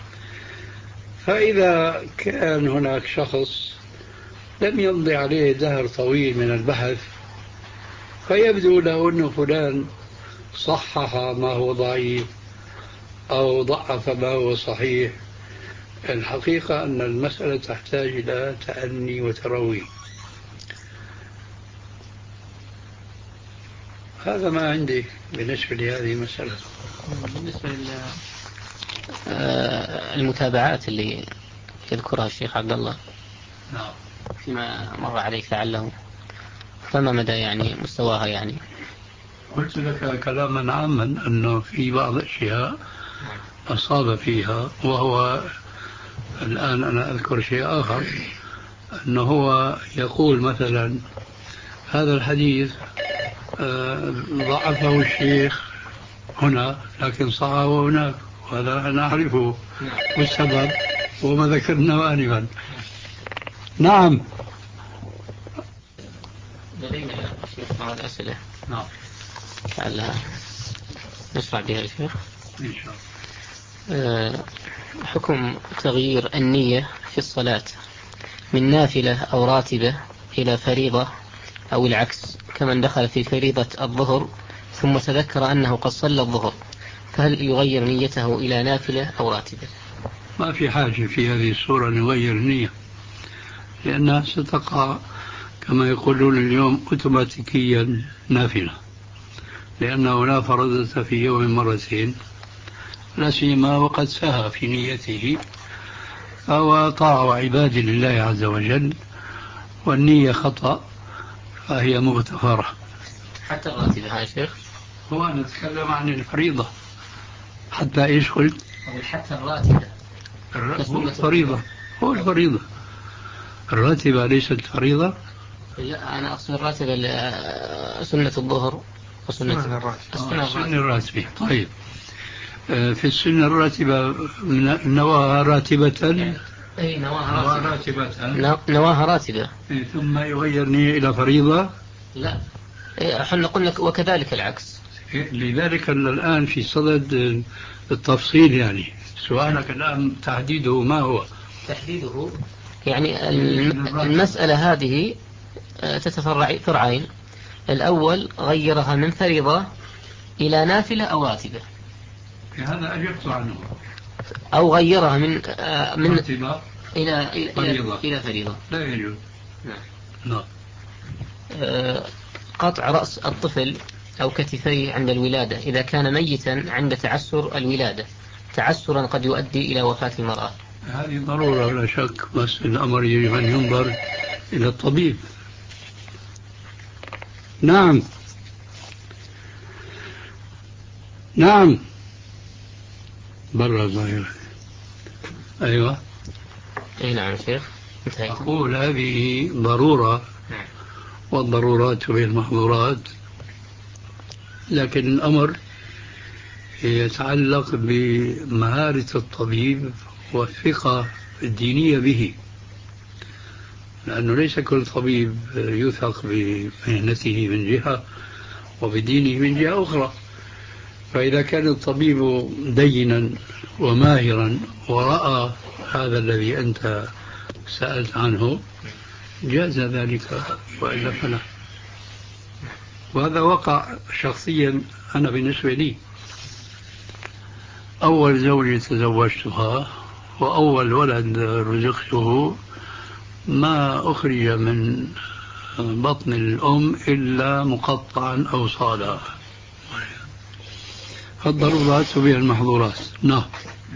فإذا كان هناك شخص لم يمضي عليه دهر طويل من البحث فيبدو له أن فلان صحح ما هو ضعيف أو ضعف ما هو صحيح، الحقيقة أن المسألة تحتاج إلى تأني وتروي. هذا ما عندي بالنسبة لهذه المسألة. بالنسبة للمتابعات اللي يذكرها الشيخ عبد الله نعم فيما مر عليك لعله، فما مدى يعني مستواها؟ يعني قلت لك كلاما عاما أنه في بعض الأشياء أصاب فيها، وهو الآن أنا أذكر شيء آخر، أنه هو يقول مثلا هذا الحديث ضعفه الشيخ هنا لكن صححه هناك، وهذا نعرفه والسبب وما ذكرناه آنفا. نعم. لدينا شيخ بعض الأسئلة نعم لعلها نشرع بها يا شيخ. إن شاء الله. حكم تغيير النية في الصلاة من نافلة أو راتبة إلى فريضة أو العكس، كمن دخل في فريضة الظهر ثم تذكر أنه قد صلى الظهر، فهل يغير نيته إلى نافلة أو راتبة؟ ما في حاجة في هذه الصورة نغير النية، لأنها ستقع كما يقولون اليوم أوتوماتيكيا نافلة، لأنه لا فرضة في يوم مرتين، لا سيما وقد سهى في نيته أو طاع عباد لله عز وجل، والنية خطأ فهي مغتفرة. حتى الراتبة يا شيخ؟ هو نتكلم عن الفريضة. حتى إيش قلت؟ حتى الراتبة هو الفريضة، هو الفريضة. الراتبة ليست فريضة. لا أنا أقصد الراتبة سنة الظهر وسنة الراتبة. السنة الراتبة. طيب في السنة الراتبة نواها راتبة. أي نواها راتبة. نواها راتبة. ثم يغير نية إلى فريضة. لا احنا قلنا وكذلك العكس. لذلك الآن في صدد التفصيل، يعني سؤالك الآن تحديده ما هو؟ تحديده يعني المسألة هذه تتفرع فرعين. الأول غيرها من فريضة إلى نافلة أو راتبة، هذا أجبت عنه، أو غيرها من من راتبة إلى إلى فريضة. إلى فريضة. لا يجوز. نعم. لا. قطع رأس الطفل أو كتفيه عند الولادة إذا كان ميتا عند تعسر الولادة، تعسرا قد يؤدي إلى وفاة المرأة. هذه ضرورة لا شك، بس الأمر يجب أن ينظر إلى الطبيب. نعم نعم برا ظاهرة. أيوة. أي نعم شيخ. أقول هذه ضرورة، والضرورات هي المحظورات، لكن الأمر يتعلق بمهارة الطبيب والثقة الدينية به، لأنه ليس كل طبيب يثق بمهنته من جهة وبدينه من جهة أخرى. فإذا كان الطبيب دينا وماهرا ورأى هذا الذي أنت سألت عنه جاز ذلك، وإلا فلا. وهذا وقع شخصيا أنا بالنسبة لي. أول زوجة تزوجتها وأول ولد رزقته ما أخرج من بطن الأم إلا مقطعا أو صالا. فالضرورات بها المحظورات. نعم.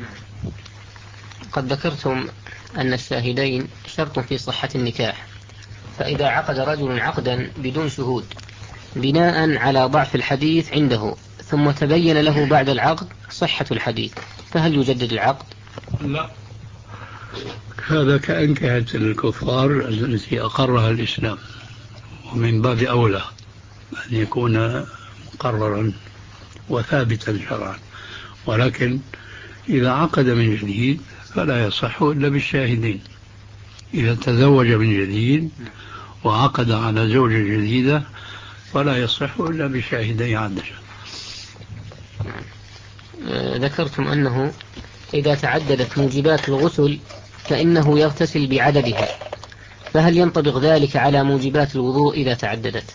قد ذكرتم أن الشاهدين شرط في صحة النكاح، فإذا عقد رجل عقدا بدون شهود بناء على ضعف الحديث عنده ثم تبين له بعد العقد صحة الحديث، فهل يجدد العقد؟ لا، هذا كأنكهة الكفار التي أقرها الإسلام، ومن باب أولى أن يكون مقررا وثابتا شرعا. ولكن إذا عقد من جديد فلا يصح إلا بالشاهدين. إذا تزوج من جديد وعقد على زوجة جديدة فلا يصح إلا بشاهدي عدل. ذكرتم أنه إذا تعددت موجبات الغسل فإنه يغتسل بعددها، فهل ينطبق ذلك على موجبات الوضوء إذا تعددت؟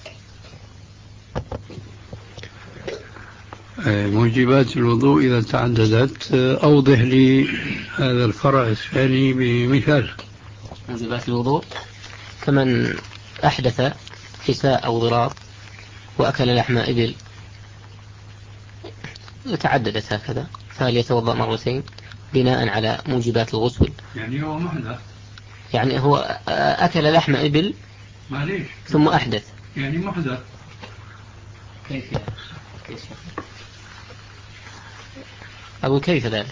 موجبات الوضوء إذا تعددت، أوضح لي هذا الفرع الثاني بمثال. موجبات الوضوء كمن أحدث كساء أو ضراب وأكل لحم إبل، تعددت هكذا، فهل يتوضأ مرتين بناء على موجبات الغسل؟ يعني هو محدث، يعني هو أكل لحم إبل معليش ثم أحدث، يعني محدث. كيف كيف أقول كيف ذلك؟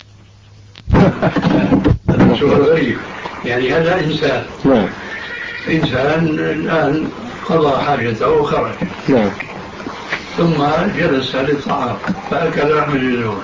غريب. يعني هذا إنسان نعم إنسان الآن قضى حاجته وخرج، نعم، ثم جلس للطعام فأكل لحم الجزور،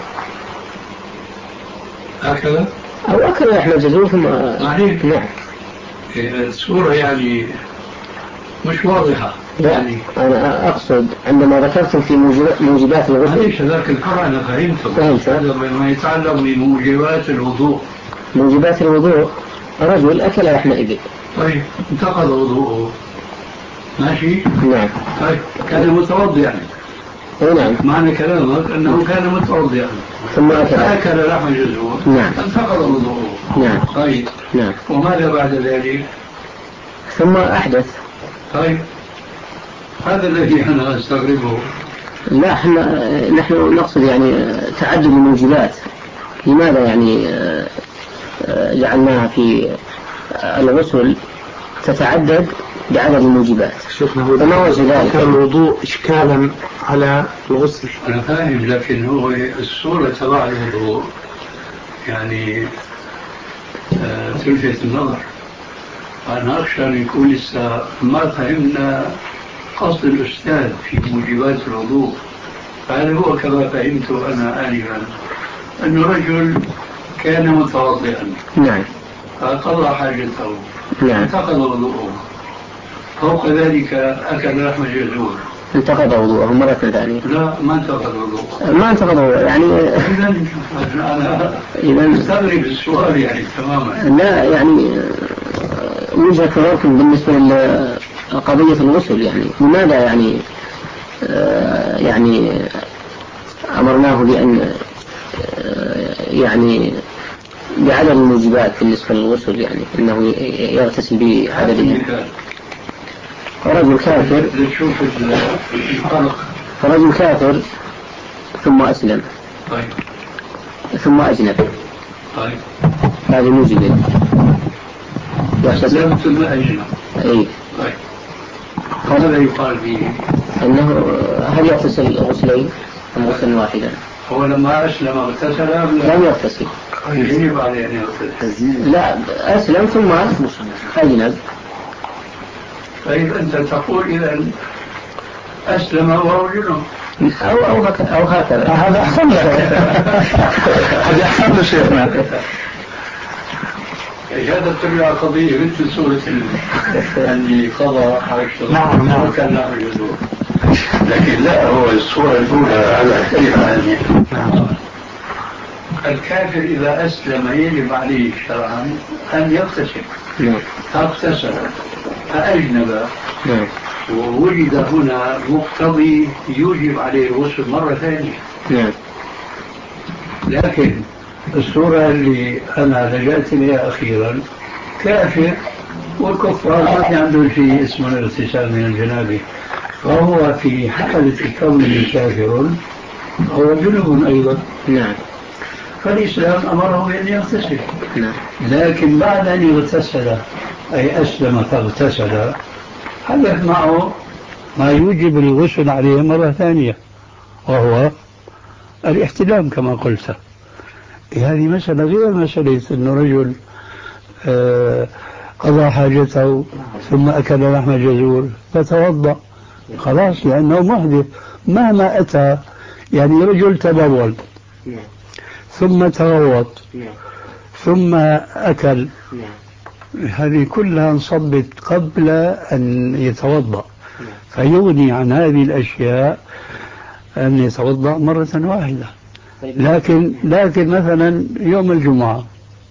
أكل أو أكل لحم الجزور ثم معليش. نعم. الصورة يعني مش واضحة. لا يعني أنا أقصد عندما ذكرتم في موجبات الغسل. معليش ذاك الفرع أنا فهمته. فهمت. هذا ما يتعلق بموجبات الوضوء. موجبات الوضوء رجل أكل لحم إبل، طيب انتقض وضوءه، ماشي. نعم. طيب كان متوضئا. نعم. معنى كلامك أنه كان متوضئا ثم أكل أكل لحم الجزور. نعم. انتقض وضوءه. نعم. طيب. نعم. وماذا بعد ذلك؟ ثم أحدث. طيب هذا الذي أنا أستغربه. لا احنا نحن نقصد يعني تعدد الموجبات، لماذا يعني جعلناها في الغسل تتعدد بعدد الموجبات؟ شيخنا هو ذلك الوضوء إشكالا على الغسل. أنا فاهم، لكن هو الصورة تبع الوضوء يعني آه تلفت النظر. أنا أخشى أن يكون لسه ما فهمنا قصد الأستاذ في موجبات الوضوء. فهذا هو كما فهمت أنا آنفا، أن رجل كان متوضئا. نعم. فقضى حاجته. نعم. انتقض وضوءه. فوق ذلك أكل لحم الجزور. انتقض وضوءه مرة ثانية. لا ما انتقض وضوءه. ما انتقض وضوءه يعني. إذا أنا إذا استغرب السؤال يعني تماما. لا يعني وجهة نظركم بالنسبة لقضية الغسل، يعني لماذا يعني آه يعني أمرناه بأن آه يعني بعدد الموجبات بالنسبة للغسل، يعني أنه يغتسل بعددها؟ رجل كافر رجل كافر ثم أسلم طيب. ثم أجنب، طيب. هذه موجبة. أسلم ثم أجنب. أي. طيب. هذا يقال فيه أنه هل يغتسل غسلين أم غسل واحدا؟ هو لما أسلم اغتسل؟ لم يغتسل. يجب عليه أن يغتسل. لا، أسلم ثم أجنب. طيب أنت تقول إذا أسلم وهو جنوب أو أو هكذا أو هكذا. هذا أحسن هذا أحسن شيخنا. هذا تبع قضية مثل سورة اللي قضى حركته. نعم نعم. وكان له جذور. لكن لا، هو الصورة الأولى على كيف هذه. الكافر إذا أسلم يجب عليه شرعا أن يغتسل. فاغتسل فأجنب ووجد هنا مقتضي يوجب عليه الغسل مرة ثانية. لكن الصورة اللي أنا لجأت إليها أخيرا كافر، والكفار ما في عندهم شيء اسمه الاغتسال من الجنابة، فهو في حالة كونه كافر هو جنوب أيضا. نعم. فالإسلام أمره بأن يغتسل. نعم. لكن بعد أن يغتسل أي أسلم فاغتسل حدث معه ما يوجب الغسل عليه مرة ثانية، وهو الاحتلام كما قلت. هذه مسألة غير مسألة أنه رجل آه قضى حاجته ثم أكل لحم جزور فتوضأ خلاص، لأنه محدث مهما أتى. يعني رجل تبول ثم تغوط ثم أكل، هذه كلها انصبت قبل أن يتوضأ، فيغني عن هذه الأشياء أن يتوضأ مرة واحدة. لكن لكن مثلا يوم الجمعة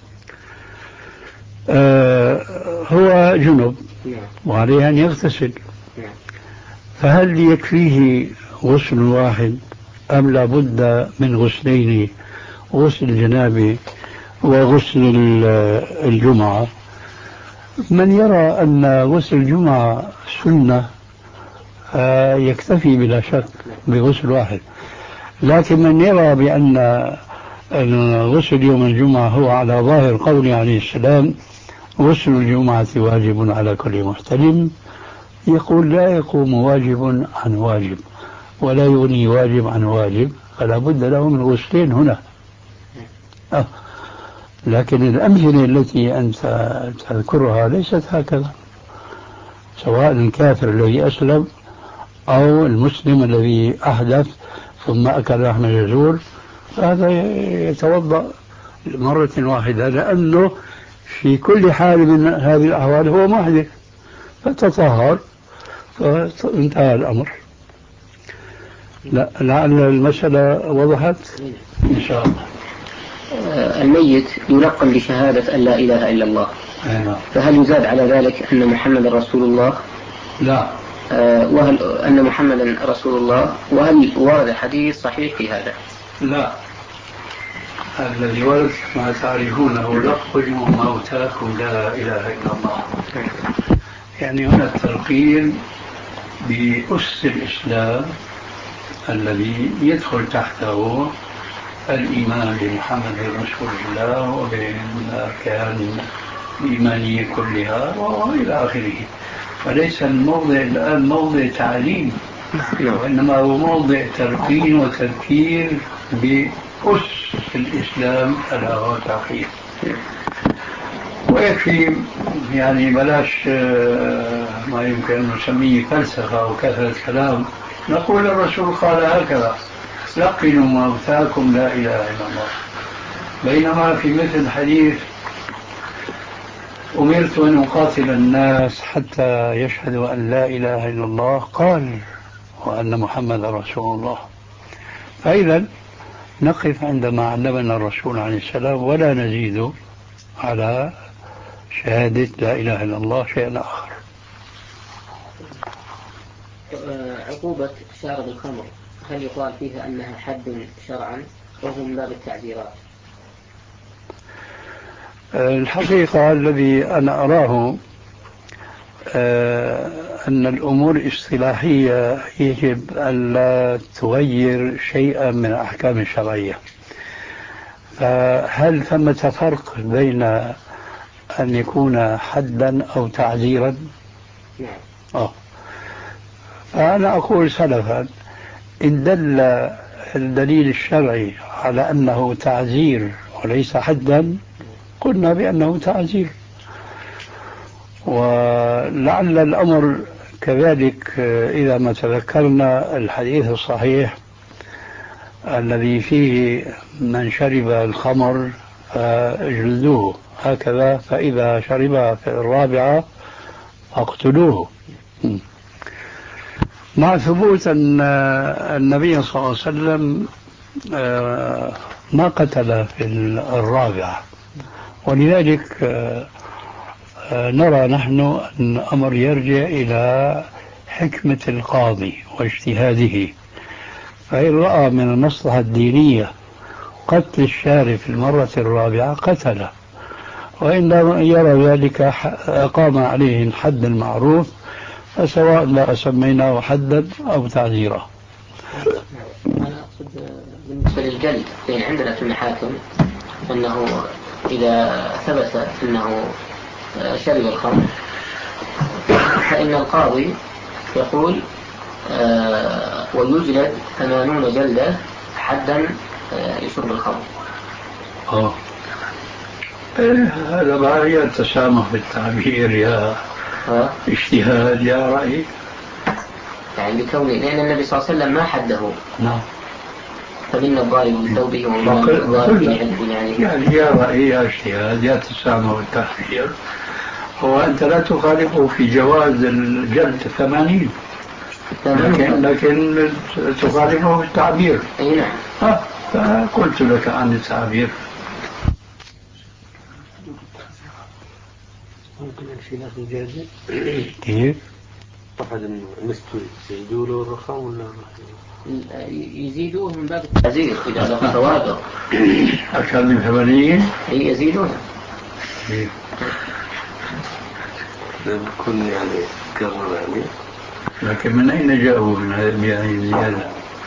آه هو جنب وعليه أن يغتسل، فهل يكفيه غسل واحد أم لا بد من غسلين، غسل الجنابة وغسل الجمعة؟ من يرى أن غسل الجمعة سنة آه يكتفي بلا شك بغسل واحد، لكن من يرى بأن غسل يوم الجمعة هو على ظاهر قول عليه السلام غسل الجمعة واجب على كل محتلم، يقول لا يقوم واجب عن واجب ولا يغني واجب عن واجب، فلا بد له من غسلين هنا. أه. لكن الأمثلة التي أنت تذكرها ليست هكذا، سواء الكافر الذي أسلم أو المسلم الذي أحدث ثم أكل لحم جزور، فهذا يتوضأ مرة واحدة، لأنه في كل حال من هذه الأحوال هو محدث فتطهر فانتهى الأمر. لا لعل المسألة وضحت إن شاء الله. الميت يلقن بشهادة أن لا إله إلا الله، فهل يزاد على ذلك أن محمد رسول الله؟ لا. وهل أن محمدا رسول الله، وهل ورد حديث صحيح في هذا؟ لا، الذي ورد ما تعرفونه لقنوا موتاكم لا إله إلا الله. يعني هنا التلقين بأس الإسلام الذي يدخل تحته الإيمان بمحمد رسول الله وبالأركان الإيمانية كلها وإلى آخره. فليس الموضع الآن موضع تعليم، وإنما هو موضع تلقين وتذكير بأس الإسلام ألا هو التوحيد. ويكفي يعني بلاش ما يمكن أن نسميه فلسفة أو كثرة كلام، نقول الرسول قال هكذا لقنوا موتاكم لا إله إلا الله. بينما في مثل الحديث أمرت أن أقاتل الناس حتى يشهدوا أن لا إله إلا الله قال وأن محمد رسول الله. فإذا نقف عندما علمنا الرسول عليه السلام ولا نزيد على شهادة لا إله إلا الله شيء آخر. عقوبة شارب الخمر هل يقال فيها أنها حد شرعا وهو من باب التعزيرات؟ الحقيقة الذي أنا أراه أن الأمور الاصطلاحية يجب ألا تغير شيئا من الأحكام الشرعية. فهل ثمة فرق بين أن يكون حدا أو تعزيرا؟ نعم. آه. فأنا أقول سلفا إن دل الدليل الشرعي على أنه تعزير وليس حدا قلنا بأنه تعزير. ولعل الأمر كذلك إذا ما تذكرنا الحديث الصحيح الذي فيه من شرب الخمر فاجلدوه هكذا فإذا شربها في الرابعة فاقتلوه، مع ثبوت أن النبي صلى الله عليه وسلم ما قتل في الرابعة. ولذلك نرى نحن أن الأمر يرجع إلى حكمة القاضي واجتهاده، فإن رأى من المصلحة الدينية قتل الشارب في المرة الرابعة قتله، وإن لم يرى ذلك أقام عليه الحد المعروف، فسواء ما سميناه حدا أو تعزيرا. أنا أقصد بالنسبة للجلد، لأن عندنا في المحاكم أنه إذا ثبت أنه شرب الخمر فإن القاضي يقول آه ويجلد ثمانون جلدة حدا آه لشرب الخمر. آه. إيه هذا ما هي التسامح بالتعبير يا آه. اجتهاد يا رأي، يعني بكونه لأن النبي صلى الله عليه وسلم ما حده. نعم. فمن الضارب بثوبه ومن الضارب بعلمه، يعني يعني يا رأي يا اجتهاد يا تسامح بالتعبير. هو أنت لا تخالفه في جواز الجلد ثمانين، لكن, لكن تخالفه بالتعبير. أي نعم. آه. فقلت لك عن التعبير. ممكن الخلاف الجازم كيف؟ واحد المستوي يزيدوا له الرخام ولا يزيدوه من باب التعزير إذا له توابع أكثر من ثمانين يزيدونه. كيف؟ كل يعني كرر يعني. لكن من أين جاءوا من هذه الزيادة؟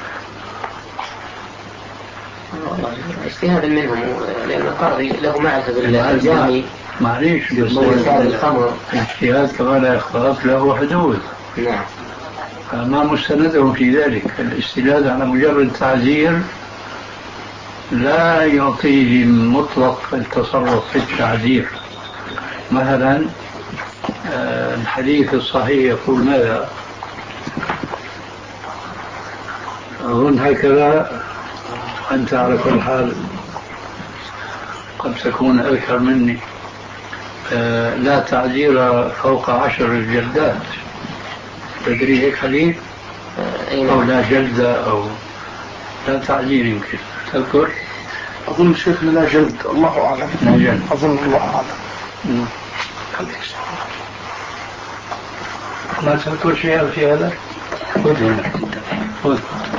اجتهادا منهم، لأن القاضي له معرفة بالجامي. معليش الاجتهاد كما لا يخالف له حدود. نعم. فما مستندهم في ذلك. الاستناد على مجرد تعزير لا يعطيه مطلق التصرف في التعزير. مثلا الحديث الصحيح يقول ماذا؟ أظن هكذا، أنت على كل حال قد تكون أذكر مني. آه لا تعزير فوق عشر جلدات، تدري هيك حديث؟ أو لا جلدة أو لا تعزير يمكن تذكر؟ أظن شيخنا لا جلد، الله أعلم. لا جلد أظن الله أعلم. ما تذكر شيئا في هذا؟ خذ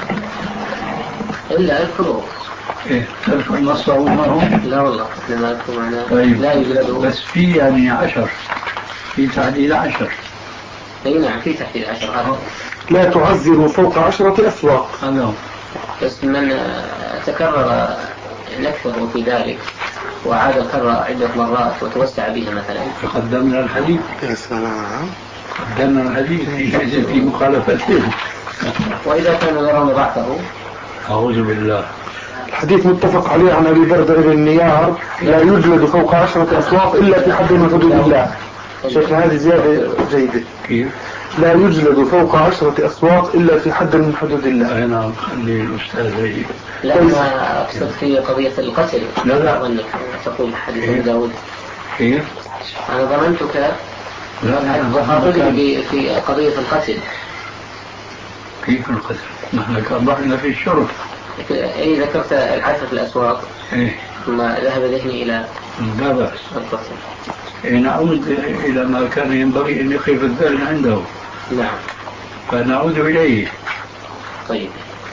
إلا أذكره. إيه تذكر نصه معه؟ لا والله لما أذكر معنا. طيب. لا يجلده. بس في يعني عشر، في تعديل عشر. أي نعم في تحديد عشر هذا. لا تعزروا فوق عشرة أسواق. هذا. بس من تكرر نكثه في ذلك وعاد الكرر عدة مرات وتوسع بها مثلا. فقدمنا الحديث. يا سلام. قدمنا الحديث في في مخالفته. وإذا كانوا يرون ضعفه. أعوذ بالله. الحديث متفق عليه عن أبي بردة بن النيار لا يجلد فوق عشرة أسواق إلا في حد من حدود الله. شيخنا هذه زيادة جيدة. كيف؟ لا يجلد فوق عشرة أسواق إلا في حد من حدود الله. أي نعم خلي الأستاذ هي. لا ما أقصد في قضية القتل. لا لا. أظنك تقول حديث أبي داود. كيف؟ أنا ظننتك تخاطبني في قضية القتل. كيف القتل؟ نحن كأضحنا في الشرب. أي ذكرت العشرة في الأسواق. إيه. ثم ذهب ذهني إلى لا بأس. القتل. نعود إلى ما كان ينبغي أن يقف الذهن عنده. نعم. فنعود إليه. طيب.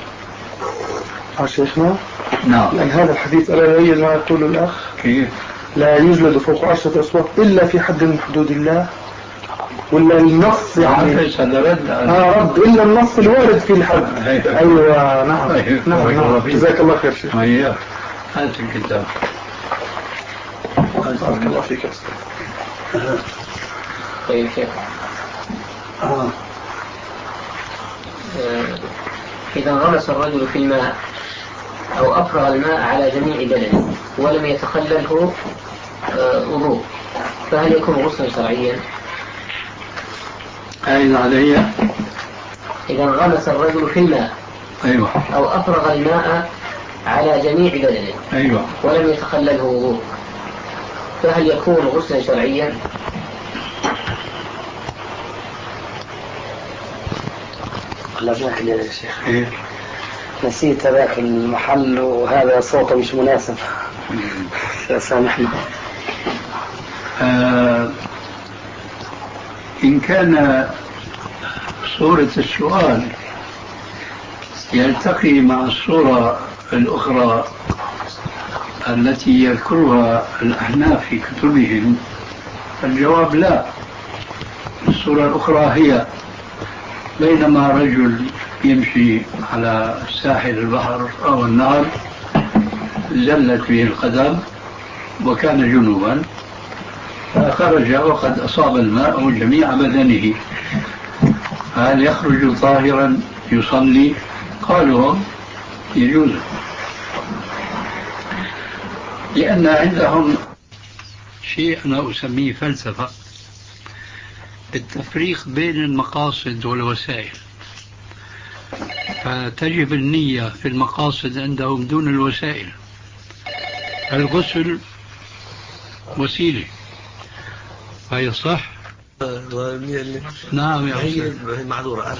شيخنا. نعم. لأن هذا الحديث ألا يؤيد ما يقول الأخ. كيف؟ لا يجلد فوق عشرة أصوات إلا في حد من حدود الله، ولا النص يعني رد آه رد إلا النص الوارد في الحد. أيوة نعم. أيوة. نعم, نعم. جزاك الله خير شيخ. أيوة. هات الكتاب. بارك الله فيك. طيب شيخ. آه. إذا غمس الرجل في الماء أو أفرغ الماء على جميع بدنه ولم يتخلله وضوء، فهل يكون غسلا شرعيا؟ أين علي؟ إذا غمس الرجل في الماء أيوة. أو أفرغ الماء على جميع بدنه أيوة. ولم يتخلله وضوء، فهل يكون غسلا شرعيا؟ لا ذاك يا شيخ. إيه؟ نسيت ذاك المحل وهذا صوته مش مناسب. سامحنا. آه إن كان صورة السؤال يلتقي مع الصورة الأخرى التي يذكرها الأحناف في كتبهم، الجواب لا. الصورة الأخرى هي بينما رجل يمشي على ساحل البحر أو النهر زلت به القدم وكان جنوبا، فخرج وقد أصاب الماء جميع بدنه، هل يخرج طاهرا يصلي؟ قالوا يجوز، لأن عندهم شيء أنا أسميه فلسفة التفريق بين المقاصد والوسائل، فتجب النية في المقاصد عندهم دون الوسائل. الغسل وسيلة هي صح؟ نعم يا هي معذورة.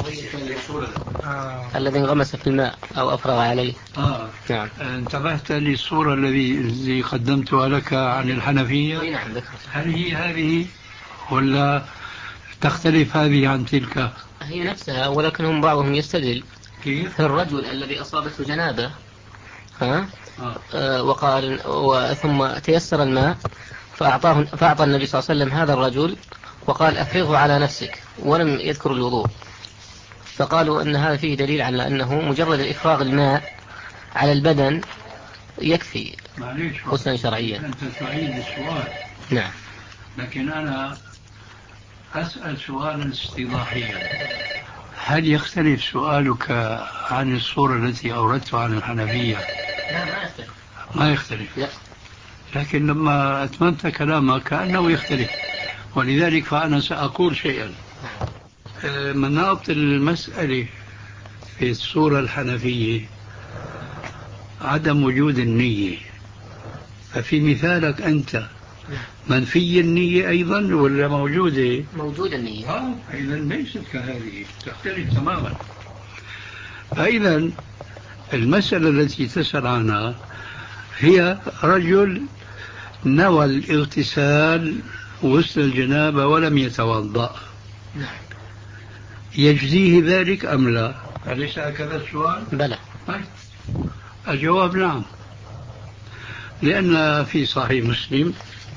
الذي انغمس في الماء أو أفرغ عليه. آه. نعم. انتبهت للصورة الذي قدمتها لك عن الحنفية؟ نعم ذكرت. هل هي هذه ولا تختلف هذه عن تلك؟ هي نفسها، ولكنهم بعضهم يستدل كيف؟ الرجل الذي أصابته جنابة ها آه. آه وقال ثم تيسر الماء فأعطاه فأعطى النبي صلى الله عليه وسلم هذا الرجل وقال أفرغه على نفسك ولم يذكر الوضوء، فقالوا أن هذا فيه دليل على أنه مجرد إفراغ الماء على البدن يكفي غسلا شرعيا. أنت تعيد السؤال. نعم. لكن أنا أسأل سؤالا استيضاحيا، هل يختلف سؤالك عن الصورة التي أوردتها عن الحنفية؟ لا ما يختلف. ما يختلف. لا. لكن لما أتممت كلامك كأنه يختلف، ولذلك فأنا سأقول شيئا. مناط المسألة في الصورة الحنفية عدم وجود النية، ففي مثالك أنت منفي النية أيضا ولا موجودة؟ موجودة النية. آه إذا ليست كهذه، تختلف تماما. فإذا المسألة التي تسأل عنها هي رجل نوى الاغتسال غسل الجنابة ولم يتوضأ، يجزيه ذلك أم لا؟ أليس هكذا السؤال؟ بلى. الجواب نعم، لأن في صحيح مسلم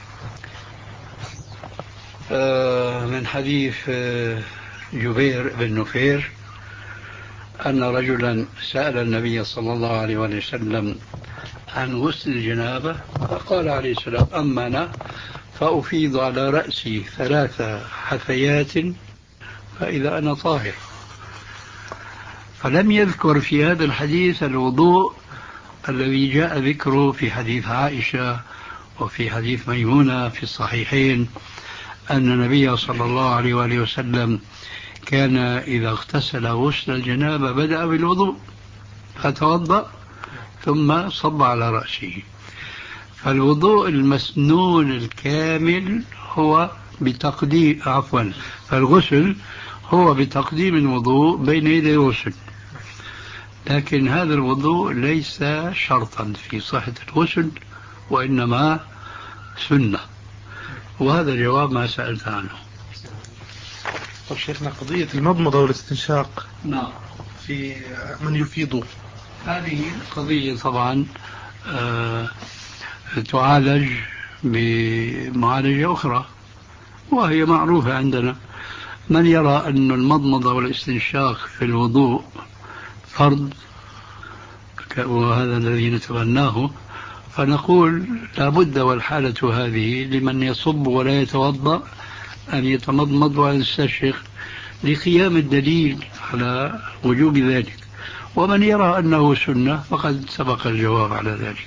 من حديث جبير بن نفير أن رجلا سأل النبي صلى الله عليه وسلم عن غسل الجنابة، فقال عليه السلام أما أنا فأفيض على رأسي ثلاث حثيات فإذا أنا طاهر. فلم يذكر في هذا الحديث الوضوء الذي جاء ذكره في حديث عائشة وفي حديث ميمونة في الصحيحين أن النبي صلى الله عليه وآله وسلم كان إذا اغتسل غسل الجنابة بدأ بالوضوء فتوضأ ثم صب على رأسه. فالوضوء المسنون الكامل هو بتقديم عفوا فالغسل هو بتقديم الوضوء بين يدي الغسل، لكن هذا الوضوء ليس شرطا في صحة الغسل وإنما سنة، وهذا الجواب ما سألت عنه. طب شيخنا قضية المضمضة والاستنشاق نعم في من يفيض، هذه قضية طبعا آه تعالج بمعالجة أخرى وهي معروفة عندنا. من يرى أن المضمضة والاستنشاق في الوضوء فرض وهذا الذي نتبناه، فنقول لابد والحالة هذه لمن يصب ولا يتوضأ أن يتمضمض ويستنشق لقيام الدليل على وجوب ذلك. ومن يرى أنه سنة فقد سبق الجواب على ذلك.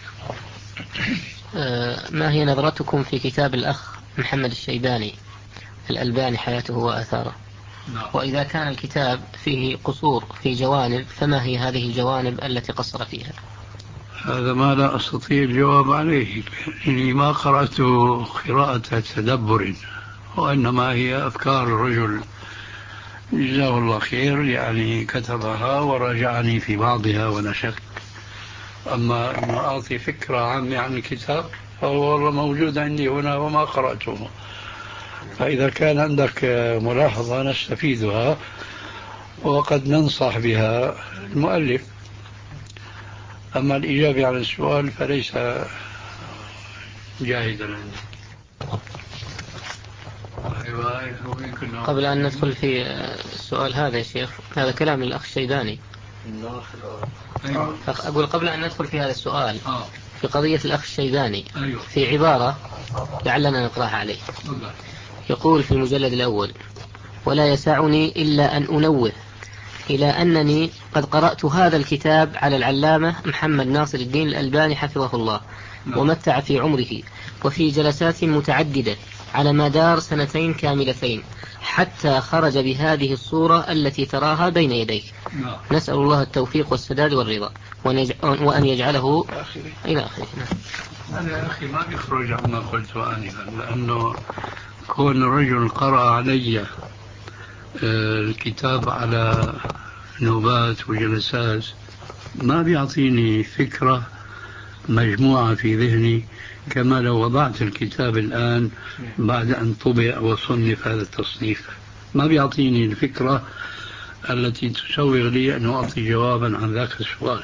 ما هي نظرتكم في كتاب الأخ محمد الشيباني الألباني حياته وآثاره؟ وإذا كان الكتاب فيه قصور في جوانب فما هي هذه الجوانب التي قصر فيها؟ هذا ما لا أستطيع الجواب عليه لأني ما قرأته قراءة تدبر، وإنما هي أفكار الرجل جزاه الله خير، يعني كتبها وراجعني في بعضها ونشرت. أما أن أعطي فكرة عامة عن الكتاب فهو والله موجود عندي هنا وما قرأته، فإذا كان عندك ملاحظة نستفيدها وقد ننصح بها المؤلف. أما الإجابة على السؤال فليس جاهزا عندي. قبل أن ندخل في السؤال هذا يا شيخ، هذا كلام الأخ الشيباني. أقول قبل أن ندخل في هذا السؤال في قضية الأخ الشيباني في عبارة لعلنا نقرأها عليه. يقول في المجلد الأول: ولا يسعني إلا أن أنوه إلى أنني قد قرأت هذا الكتاب على العلامة محمد ناصر الدين الألباني حفظه الله ومتع في عمره، وفي جلسات متعددة على مدار سنتين كاملتين، حتى خرج بهذه الصورة التي تراها بين يديك. نسأل الله التوفيق والسداد والرضا وأن يجعله إلى آخره. أنا يا أخي ما بيخرج عما قلت آنفا، لأنه كون رجل قرأ علي الكتاب على نوبات وجلسات ما بيعطيني فكرة مجموعة في ذهني كما لو وضعت الكتاب الآن بعد أن طبع وصنف هذا التصنيف. ما بيعطيني الفكرة التي تسوغ لي أن أعطي جوابا عن ذاك السؤال.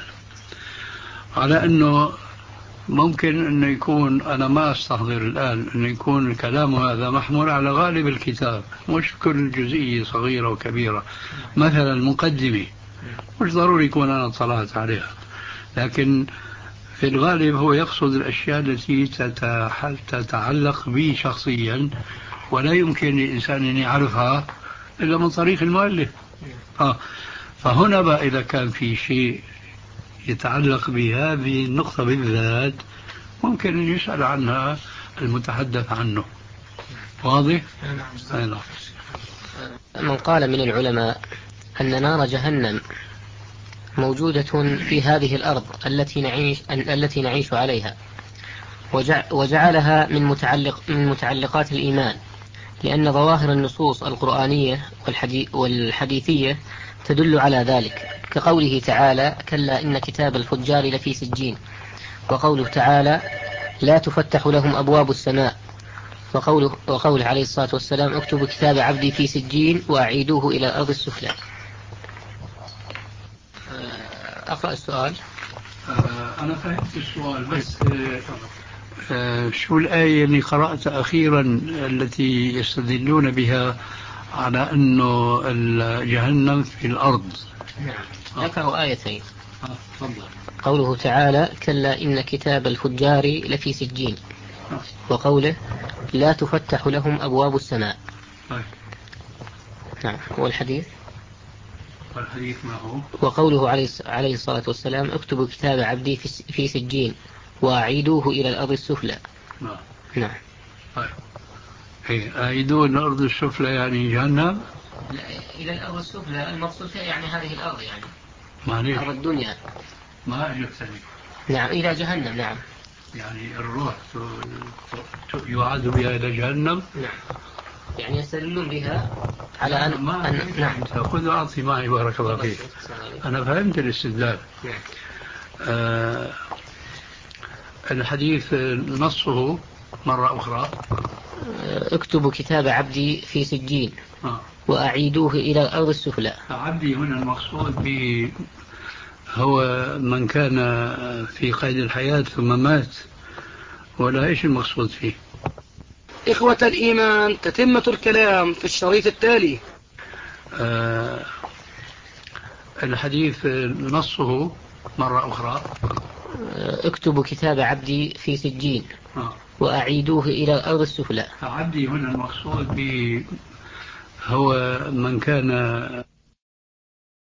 على أنه ممكن أنه يكون، أنا ما أستحضر الآن أنه يكون الكلام هذا محمول على غالب الكتاب، مش كل جزئية صغيرة وكبيرة. مثلا المقدمة مش ضروري يكون أنا طلعت عليها، لكن في الغالب هو يقصد الأشياء التي تتعلق بي شخصيا ولا يمكن للإنسان أن يعرفها إلا من طريق المؤلف. آه. فهنا بقى إذا كان في شيء يتعلق بهذه النقطة بالذات ممكن أن يسأل عنها المتحدث عنه. واضح؟ نعم. من قال من العلماء أن نار جهنم موجودة في هذه الأرض التي نعيش التي نعيش عليها، وجعلها من متعلق من متعلقات الإيمان، لأن ظواهر النصوص القرآنية والحديثية تدل على ذلك، كقوله تعالى: كلا إن كتاب الفجار لفي سجين، وقوله تعالى: لا تفتح لهم أبواب السماء، وقوله, وقوله عليه الصلاة والسلام: اكتبوا كتاب عبدي في سجين وأعيدوه إلى الأرض السفلى. أقرأ السؤال. أنا فهمت السؤال، بس شو الآية اللي قرأت أخيرا التي يستدلون بها على أنه جهنم في الأرض؟ نعم، ذكروا آيتين. آه. قوله تعالى: كلا إن كتاب الفجار لفي سجين، وقوله: لا تفتح لهم أبواب السماء. آه. نعم. والحديث والحديث ما هو؟ وقوله عليه الصلاة والسلام: اكتبوا كتاب عبدي في سجين وأعيدوه إلى الأرض السفلى. نعم. نعم. طيب. أعيدوه إلى الأرض السفلى يعني جهنم؟ لا، إلى الأرض السفلى المقصود يعني هذه الأرض، يعني معليش. أرض الدنيا. ما أجبتني. نعم، إلى جهنم. نعم. يعني الروح يعاد بها إلى جهنم. نعم. يعني يستدلون بها على أن, ما أن... نعم. خذ أعطي معي بارك الله فيك. أنا فهمت الاستدلال. نعم. آه الحديث نصه مرة أخرى اكتبوا كتاب عبدي في سجين آه. وأعيدوه إلى الأرض السفلى. عبدي هنا المقصود به هو من كان في قيد الحياة ثم مات، ولا إيش المقصود فيه؟ إخوة الإيمان، تتمة الكلام في الشريط التالي. آه الحديث نصه مرة أخرى. اكتبوا كتاب عبدي في سجين آه. وأعيدوه إلى الأرض السفلى. عبدي هنا المقصود به هو من كان